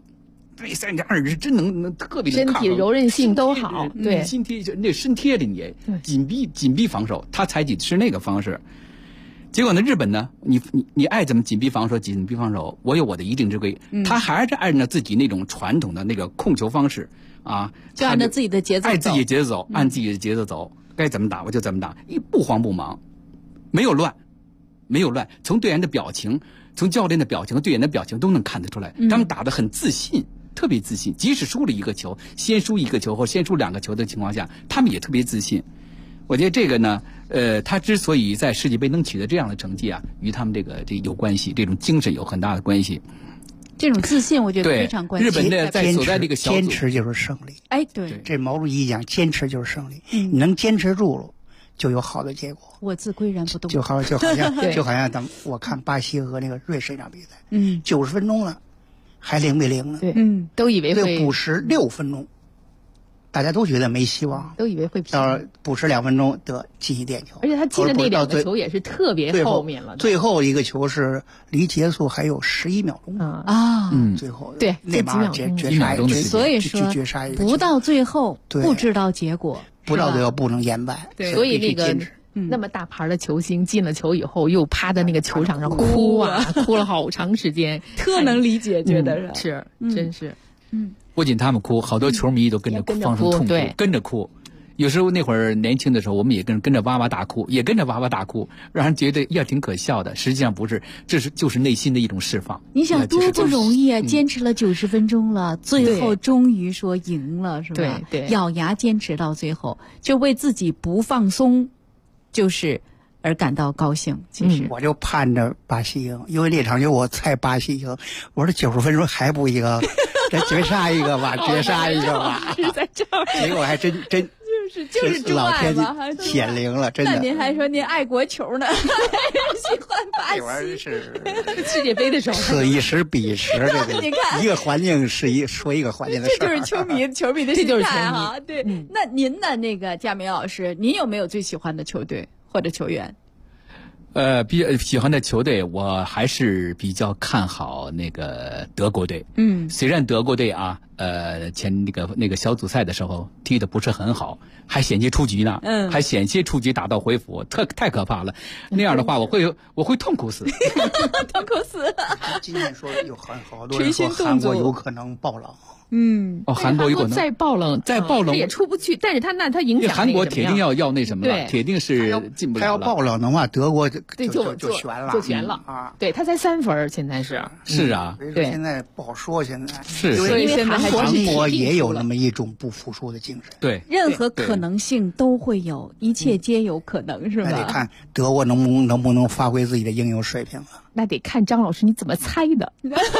那3加2是真能特别的身体柔韧性都好，对， 身贴就那身贴着你，紧逼防守，他采取的是那个方式。结果呢，日本呢，你爱怎么紧逼防守，我有我的一定之规，他还是按照自己那种传统的那个控球方式啊， 就按照自己的节奏走， 按自己的节奏走，按自己的节奏走，该怎么打我就怎么打，不慌不忙，没有乱，从队员的表情，从教练的表情和队员的表情都能看得出来，他们打得很自信。特别自信，即使输了一个球，先输1个球或先输2个球的情况下，他们也特别自信。我觉得这个呢，他之所以在世界杯能取得这样的成绩啊，与他们这有关系，这种精神有很大的关系。 这种自信，我觉得非常关键。 日本的在所在这个小组， 坚持就是胜利。 哎，对， 这毛主席讲，坚持就是胜利。你能坚持住了，就有好的结果。 我自岿然不动。 就好像我看巴西和那个瑞士那场比赛，90分钟了。还0-0呢， 对，都以为会补时6分钟，大家都觉得没希望， 都以为会到补时2分钟得进一点球， 而且他进的那2个球也是特别后面了， 最后一个球是离结束还有11秒钟啊， 最后对内马尔绝杀， 所以说不到最后不知道结果， 不到最后不能言败， 所以那个。那么大牌的球星进了球以后，又趴在那个球场上哭了好长时间， 特能理解，觉得是真是， 不仅他们哭，好多球迷都跟着放声痛哭，跟着哭。有时候那会儿年轻的时候，我们也跟着哇哇大哭，让人觉得也挺可笑的。实际上不是，就是内心的一种释放。 你想多不容易啊！坚持了90分钟了，最后终于说赢了，是吧？ 对， 咬牙坚持到最后，就为自己不放松。就是而感到高兴，其实我就盼着巴西赢，因为那场球我猜巴西赢，我说90分钟还不赢，再绝杀一个吧， 是在这儿， 结果还真就是老天显灵了，真的。 那您还说您爱国球呢，喜欢巴西？ 这玩意儿是世界杯的时候， 此一时彼一时， 你看一个环境说一个环境的事这就是球迷的心态哈。对， 嗯， 那您的那个佳明老师，您有没有最喜欢的球队或者球员？ 比较喜欢的球队，我还是比较看好那个德国队。 嗯， 虽然德国队啊，前那个小组赛的时候踢得不是很好，还险些出局呢。 嗯， 还险些出局打道回府，太可怕了。那样的话，我会痛苦死。 痛苦死。 今天说有好多人说韩国有可能爆冷。 嗯， 韩国有可能再爆冷，他也出不去。但是他影响韩国铁定要那什么了，铁定是进不了了。 他要爆冷的话，德国就悬了啊！对，他才3分，现在是啊， 对，现在不好说，现在是所以现在韩国也有那么一种不服输的精神。 对， 任何可能性都会有，一切皆有可能，是吧？ 那得看德国能不能发挥自己的应有水平了。 那得看张老师你怎么猜的。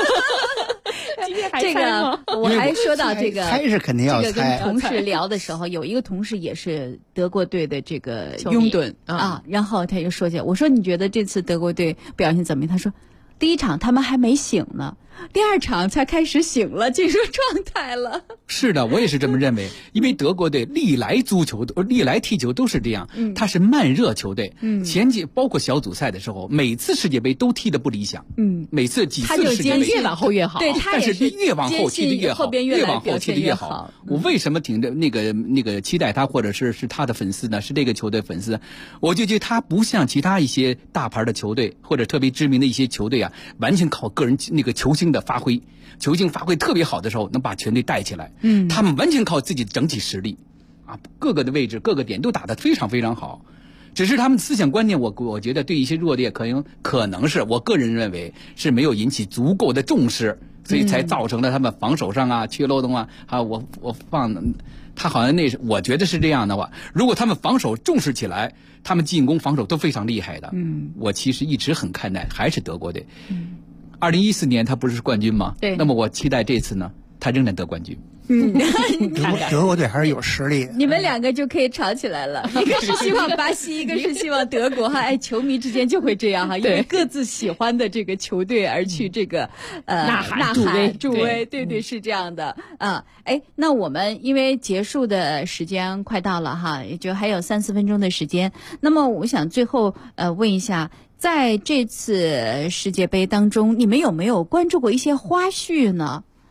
这个我还说到这个， 猜是肯定要猜。 这个跟同事聊的时候，有一个同事也是德国队的这个拥趸啊，然后他就说起来，我说你觉得这次德国队表现怎么样？他说，第一场他们还没醒呢，第2场才开始醒了，进入状态了。 是的，我也是这么认为，因为德国队历来踢球都是这样，他是慢热球队，前几包括小组赛的时候，每次世界杯都踢得不理想，每次几次世界杯越往后越好， 对， 但是越往后踢得越好，越往后踢得越好。我为什么挺着那个期待他，或者是他的粉丝呢？是这个球队粉丝，我就觉得他不像其他一些大牌的球队或者特别知名的一些球队啊，完全靠个人那个球星的发挥。球星发挥特别好的时候，能把全队带起来。他们完全靠自己的整体实力，啊，各个的位置、各个点都打得非常非常好。只是他们思想观念，我觉得对一些弱队可能是我个人认为是没有引起足够的重视，所以才造成了他们防守上啊缺漏洞啊。我放他好像我觉得是这样的话，如果他们防守重视起来，他们进攻防守都非常厉害的。我其实一直很看待还是德国队。2014年他不是冠军吗？ 对。 那么我期待这次呢，他仍然得冠军。 德国队还是有实力。 你们2个就可以吵起来了，一个是希望巴西，一个是希望德国哈。哎，球迷之间就会这样哈，因为各自喜欢的这个球队而去这个呐喊助威，对，是这样的啊。哎，那我们因为结束的时间快到了哈，也就还有3-4分钟的时间。那么我想最后问一下，在这次世界杯当中，你们有没有关注过一些花絮呢？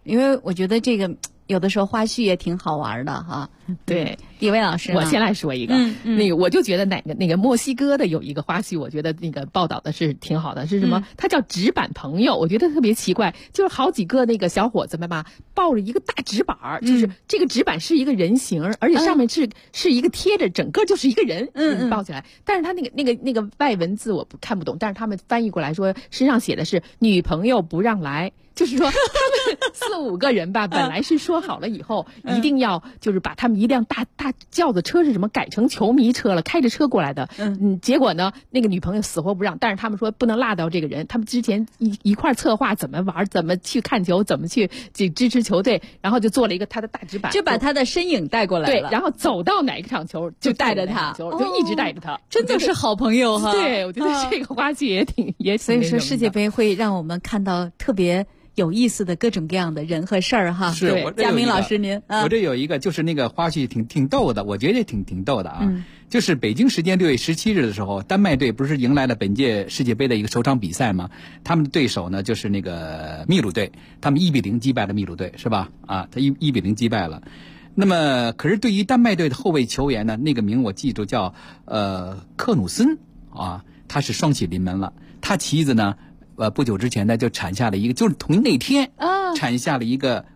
因为我觉得这个有的时候花絮也挺好玩的哈。 对， 李薇老师， 我先来说一个，那个我就觉得那个墨西哥的有一个花絮，我觉得那个报道的是挺好的，是什么？它叫纸板朋友，我觉得特别奇怪，就是好几个那个小伙子们吧，抱着一个大纸板，就是这个纸板是一个人形，而且上面是一个贴着，整个就是一个人，抱起来。但是他那个外文字我看不懂，但是他们翻译过来说，身上写的是女朋友不让来。就是说，他们4-5个人吧，本来是说好了以后一定要就是把他们一辆大轿子车是什么改成球迷车了，开着车过来的。结果呢，那个女朋友死活不让，但是他们说不能落到这个人。他们之前一块策划怎么玩，怎么去看球，怎么去支持球队，然后就做了一个他的大纸板， 就把他的身影带过来了。 对，然后走到哪个场球就带着他，就一直带着他， 真的是好朋友哈。 对，我觉得这个花絮也挺所以说世界杯会让我们看到特别有意思的各种各样的人和事儿哈。 是， 佳明老师您， 我这有一个就是那个花絮挺逗的，我觉得挺逗的啊。就是北京时间6月17日的时候，丹麦队不是迎来了本届世界杯的一个首场比赛吗？他们的对手呢就是那个秘鲁队，他们1-0击败了秘鲁队，是吧？啊，他1-0击败了。那么，可是对于丹麦队的后卫球员呢，那个名我记住叫克努森啊，他是双喜临门了。他妻子呢？不久之前呢，就产下了一个，就是同那天产下了一个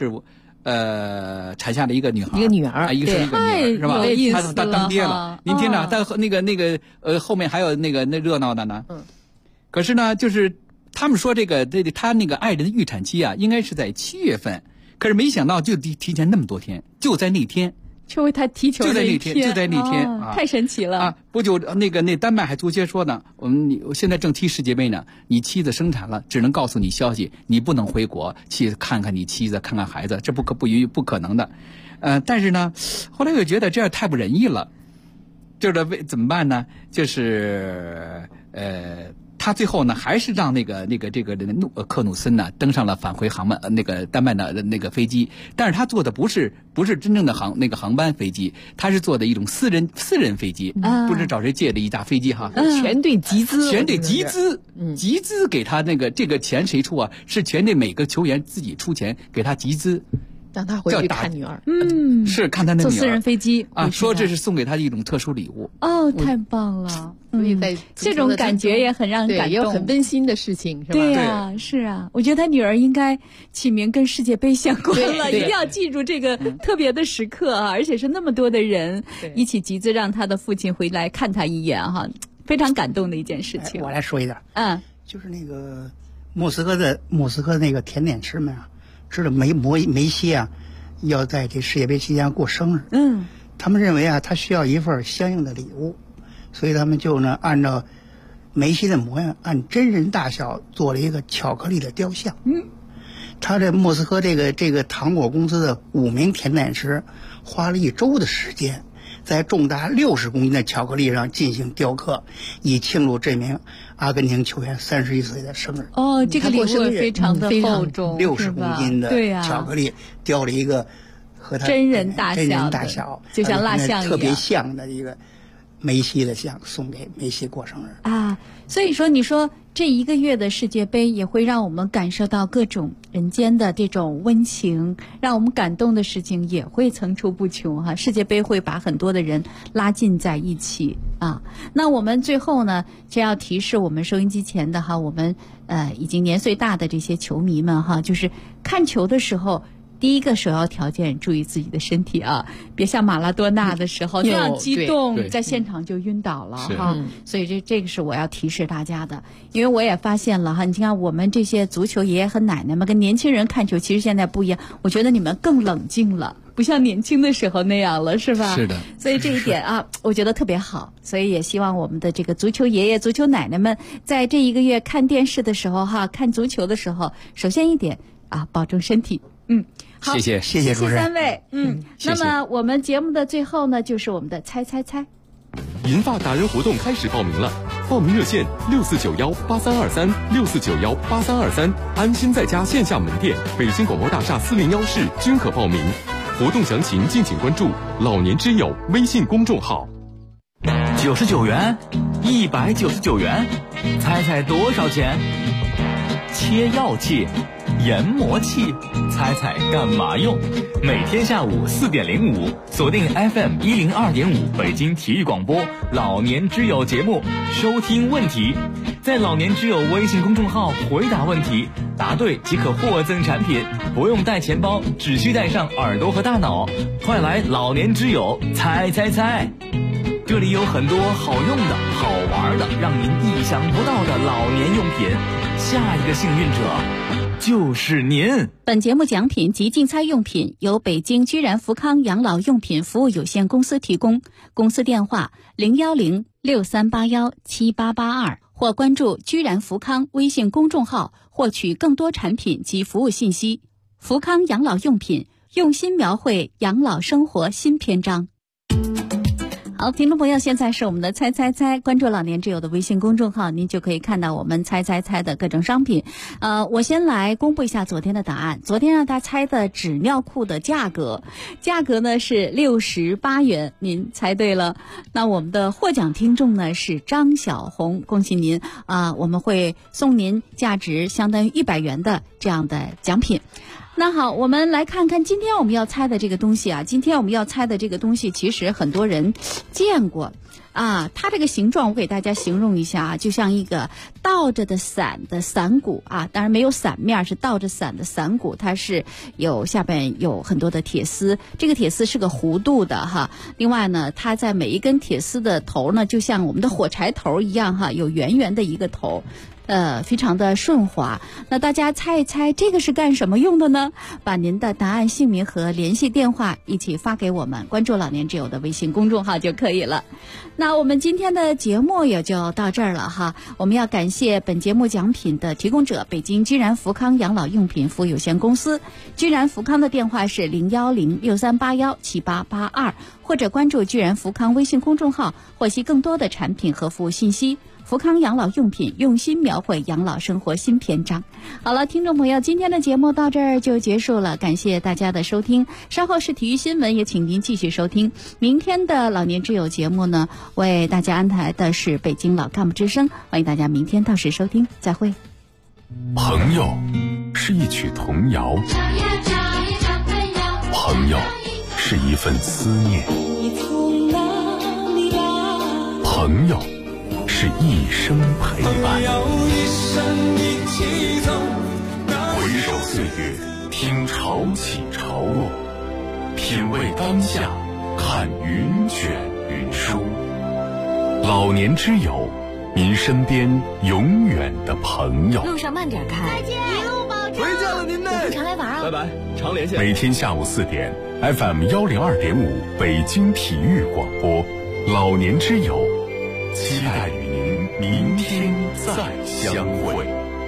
产下了一个女孩， 一个女儿， 一个是一个女儿，是吧？他当爹了。您听着，但那个后面还有那热闹的呢。可是呢，就是他们说他那个爱人的预产期啊，应该是在7月份，可是没想到就提前那么多天，就在那天。 就为他踢球， 就在那天， 太神奇了啊！不久，那丹麦还足协说呢，我现在正踢世界杯呢，你妻子生产了，只能告诉你消息，你不能回国去看看你妻子，看看孩子，这不可能的。但是呢，后来又觉得这样太不仁义了，就是怎么办呢？就是他最后呢，还是让克努森呢登上了返回航班那个丹麦的那个飞机，但是他坐的不是真正的航班飞机，他是坐的一种私人飞机，不知找谁借的一架飞机哈， 全队集资， 集资给他这个钱谁出啊？是全队每个球员自己出钱给他集资。 让他回去看女儿， 是看他那女儿坐私人飞机啊，说这是送给他的一种特殊礼物。 哦，太棒了！ 所以在这种感觉也很让人感动， 也有很温馨的事情，是吧？ 对呀，是啊，我觉得他女儿应该起名跟世界杯相关了，一定要记住这个特别的时刻啊！而且是那么多的人一起集资让他的父亲回来看他一眼哈，非常感动的一件事情。 我来说一点，就是那个莫斯科那个甜点师们啊。知道梅西啊，要在这世界杯期间过生日。他们认为啊，他需要一份相应的礼物，所以他们就呢按照梅西的模样，按真人大小做了一个巧克力的雕像。他在莫斯科这个糖果公司的5名甜点师花了1周的时间，在重达60公斤的巧克力上进行雕刻，以庆祝这名阿根廷球员31岁的生日。 哦，这个礼物非常的厚重 ，60公斤的巧克力雕了一个和他真人大小，就像蜡像一样， 特别像的一个梅西的像，送给梅西过生日啊。所以说，你说这1个月的世界杯也会让我们感受到各种人间的这种温情，让我们感动的事情也会层出不穷哈。世界杯会把很多的人拉近在一起啊。那我们最后呢，就要提示我们收音机前的哈，我们已经年岁大的这些球迷们哈，就是看球的时候。第一个首要条件，注意自己的身体啊，别像马拉多纳的时候那样激动，在现场就晕倒了哈。所以这个是我要提示大家的，因为我也发现了哈，你看我们这些足球爷爷和奶奶们跟年轻人看球，其实现在不一样。我觉得你们更冷静了，不像年轻的时候那样了，是吧？ 是的。 所以这一点啊，我觉得特别好。所以也希望我们的这个足球爷爷、足球奶奶们，在这1个月看电视的时候哈，看足球的时候，首先一点啊，保重身体。好， 谢谢主持人 3位。那么我们节目的最后呢，就是我们的猜。 银发达人活动开始报名了，报名热线64918323，64918323，安心在家线下门店，北京广播大厦401室均可报名。活动详情敬请关注老年之友微信公众号。 99元，199元，猜多少钱？切要切研磨器，猜猜干嘛用？每天下午4点05，锁定 FM 102.5北京体育广播老年之友节目，收听问题，在老年之友微信公众号回答问题，答对即可获赠产品，不用带钱包，只需带上耳朵和大脑。快来老年之友猜猜猜，这里有很多好用的、好玩的，让您意想不到的老年用品。下一个幸运者就是您。 本节目奖品及竞猜用品由北京居然福康养老用品服务有限公司提供，公司电话01063817882，或关注居然福康微信公众号获取更多产品及服务信息。福康养老用品，用心描绘养老生活新篇章。好，听众朋友，现在是我们的猜猜猜，关注老年之友的微信公众号，您就可以看到我们猜猜猜的各种商品。我先来公布一下昨天的答案。昨天让大家猜的纸尿裤的价格呢是68元，您猜对了。那我们的获奖听众呢是张小红，恭喜您我们会送您价值相当于100元的这样的奖品。那好，我们来看看今天我们要猜的这个东西啊。今天我们要猜的这个东西，其实很多人见过它这个形状我给大家形容一下啊，就像一个倒着的伞的伞骨啊，当然没有伞面，是倒着伞的伞骨，它是下边有很多的铁丝，这个铁丝是个弧度的哈。另外呢，它在每一根铁丝的头呢，就像我们的火柴头一样哈，有圆圆的一个头。非常的顺滑。那大家猜一猜这个是干什么用的呢？把您的答案、姓名和联系电话一起发给我们，关注老年之友的微信公众号就可以了。那我们今天的节目也就到这儿了哈。我们要感谢本节目奖品的提供者北京居然福康养老用品服务有限公司。居然福康的电话是01063817882，或者关注居然福康微信公众号获悉更多的产品和服务信息。福康养老用品，用心描绘养老生活新篇章。好了，听众朋友，今天的节目到这儿就结束了，感谢大家的收听。稍后是体育新闻，也请您继续收听。明天的老年之友节目呢，为大家安排的是北京老干部之声，欢迎大家明天到时收听，再会。 朋友是一曲童谣，朋友是一份思念，朋友是一生陪伴。回首岁月，听潮起潮落，品味当下，看云卷云舒。老年之友，您身边永远的朋友。 路上慢点开， 再见，一路保重。 回见了您呢， 我们常来玩啊。 拜拜，常联系。 每天下午4点 ，FM 102.5北京体育广播，老年之友，期待与您明天再相会。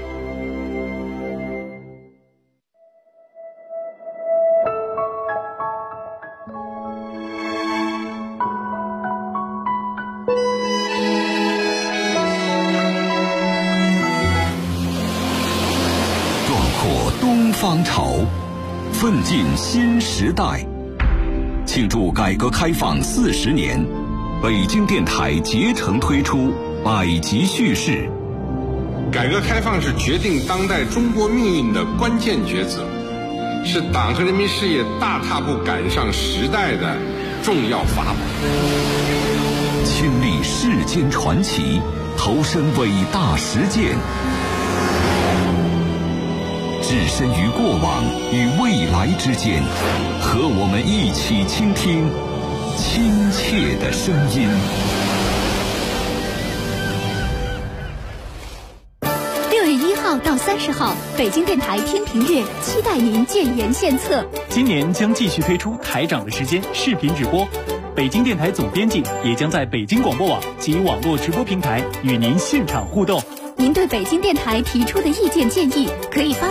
壮阔东方潮，奋进新时代。庆祝改革开放40年，北京电台竭诚推出百集叙事。 改革开放是决定当代中国命运的关键抉择，是党和人民事业大踏步赶上时代的重要法宝。 亲历世间传奇，投身伟大实践，置身于过往与未来之间，和我们一起倾听亲切的声音。 6月1号到30号，北京电台天平月期待您建言献策。 今年将继续推出台长的时间视频直播，北京电台总编辑也将在北京广播网及网络直播平台与您现场互动。 您对北京电台提出的意见建议，可以发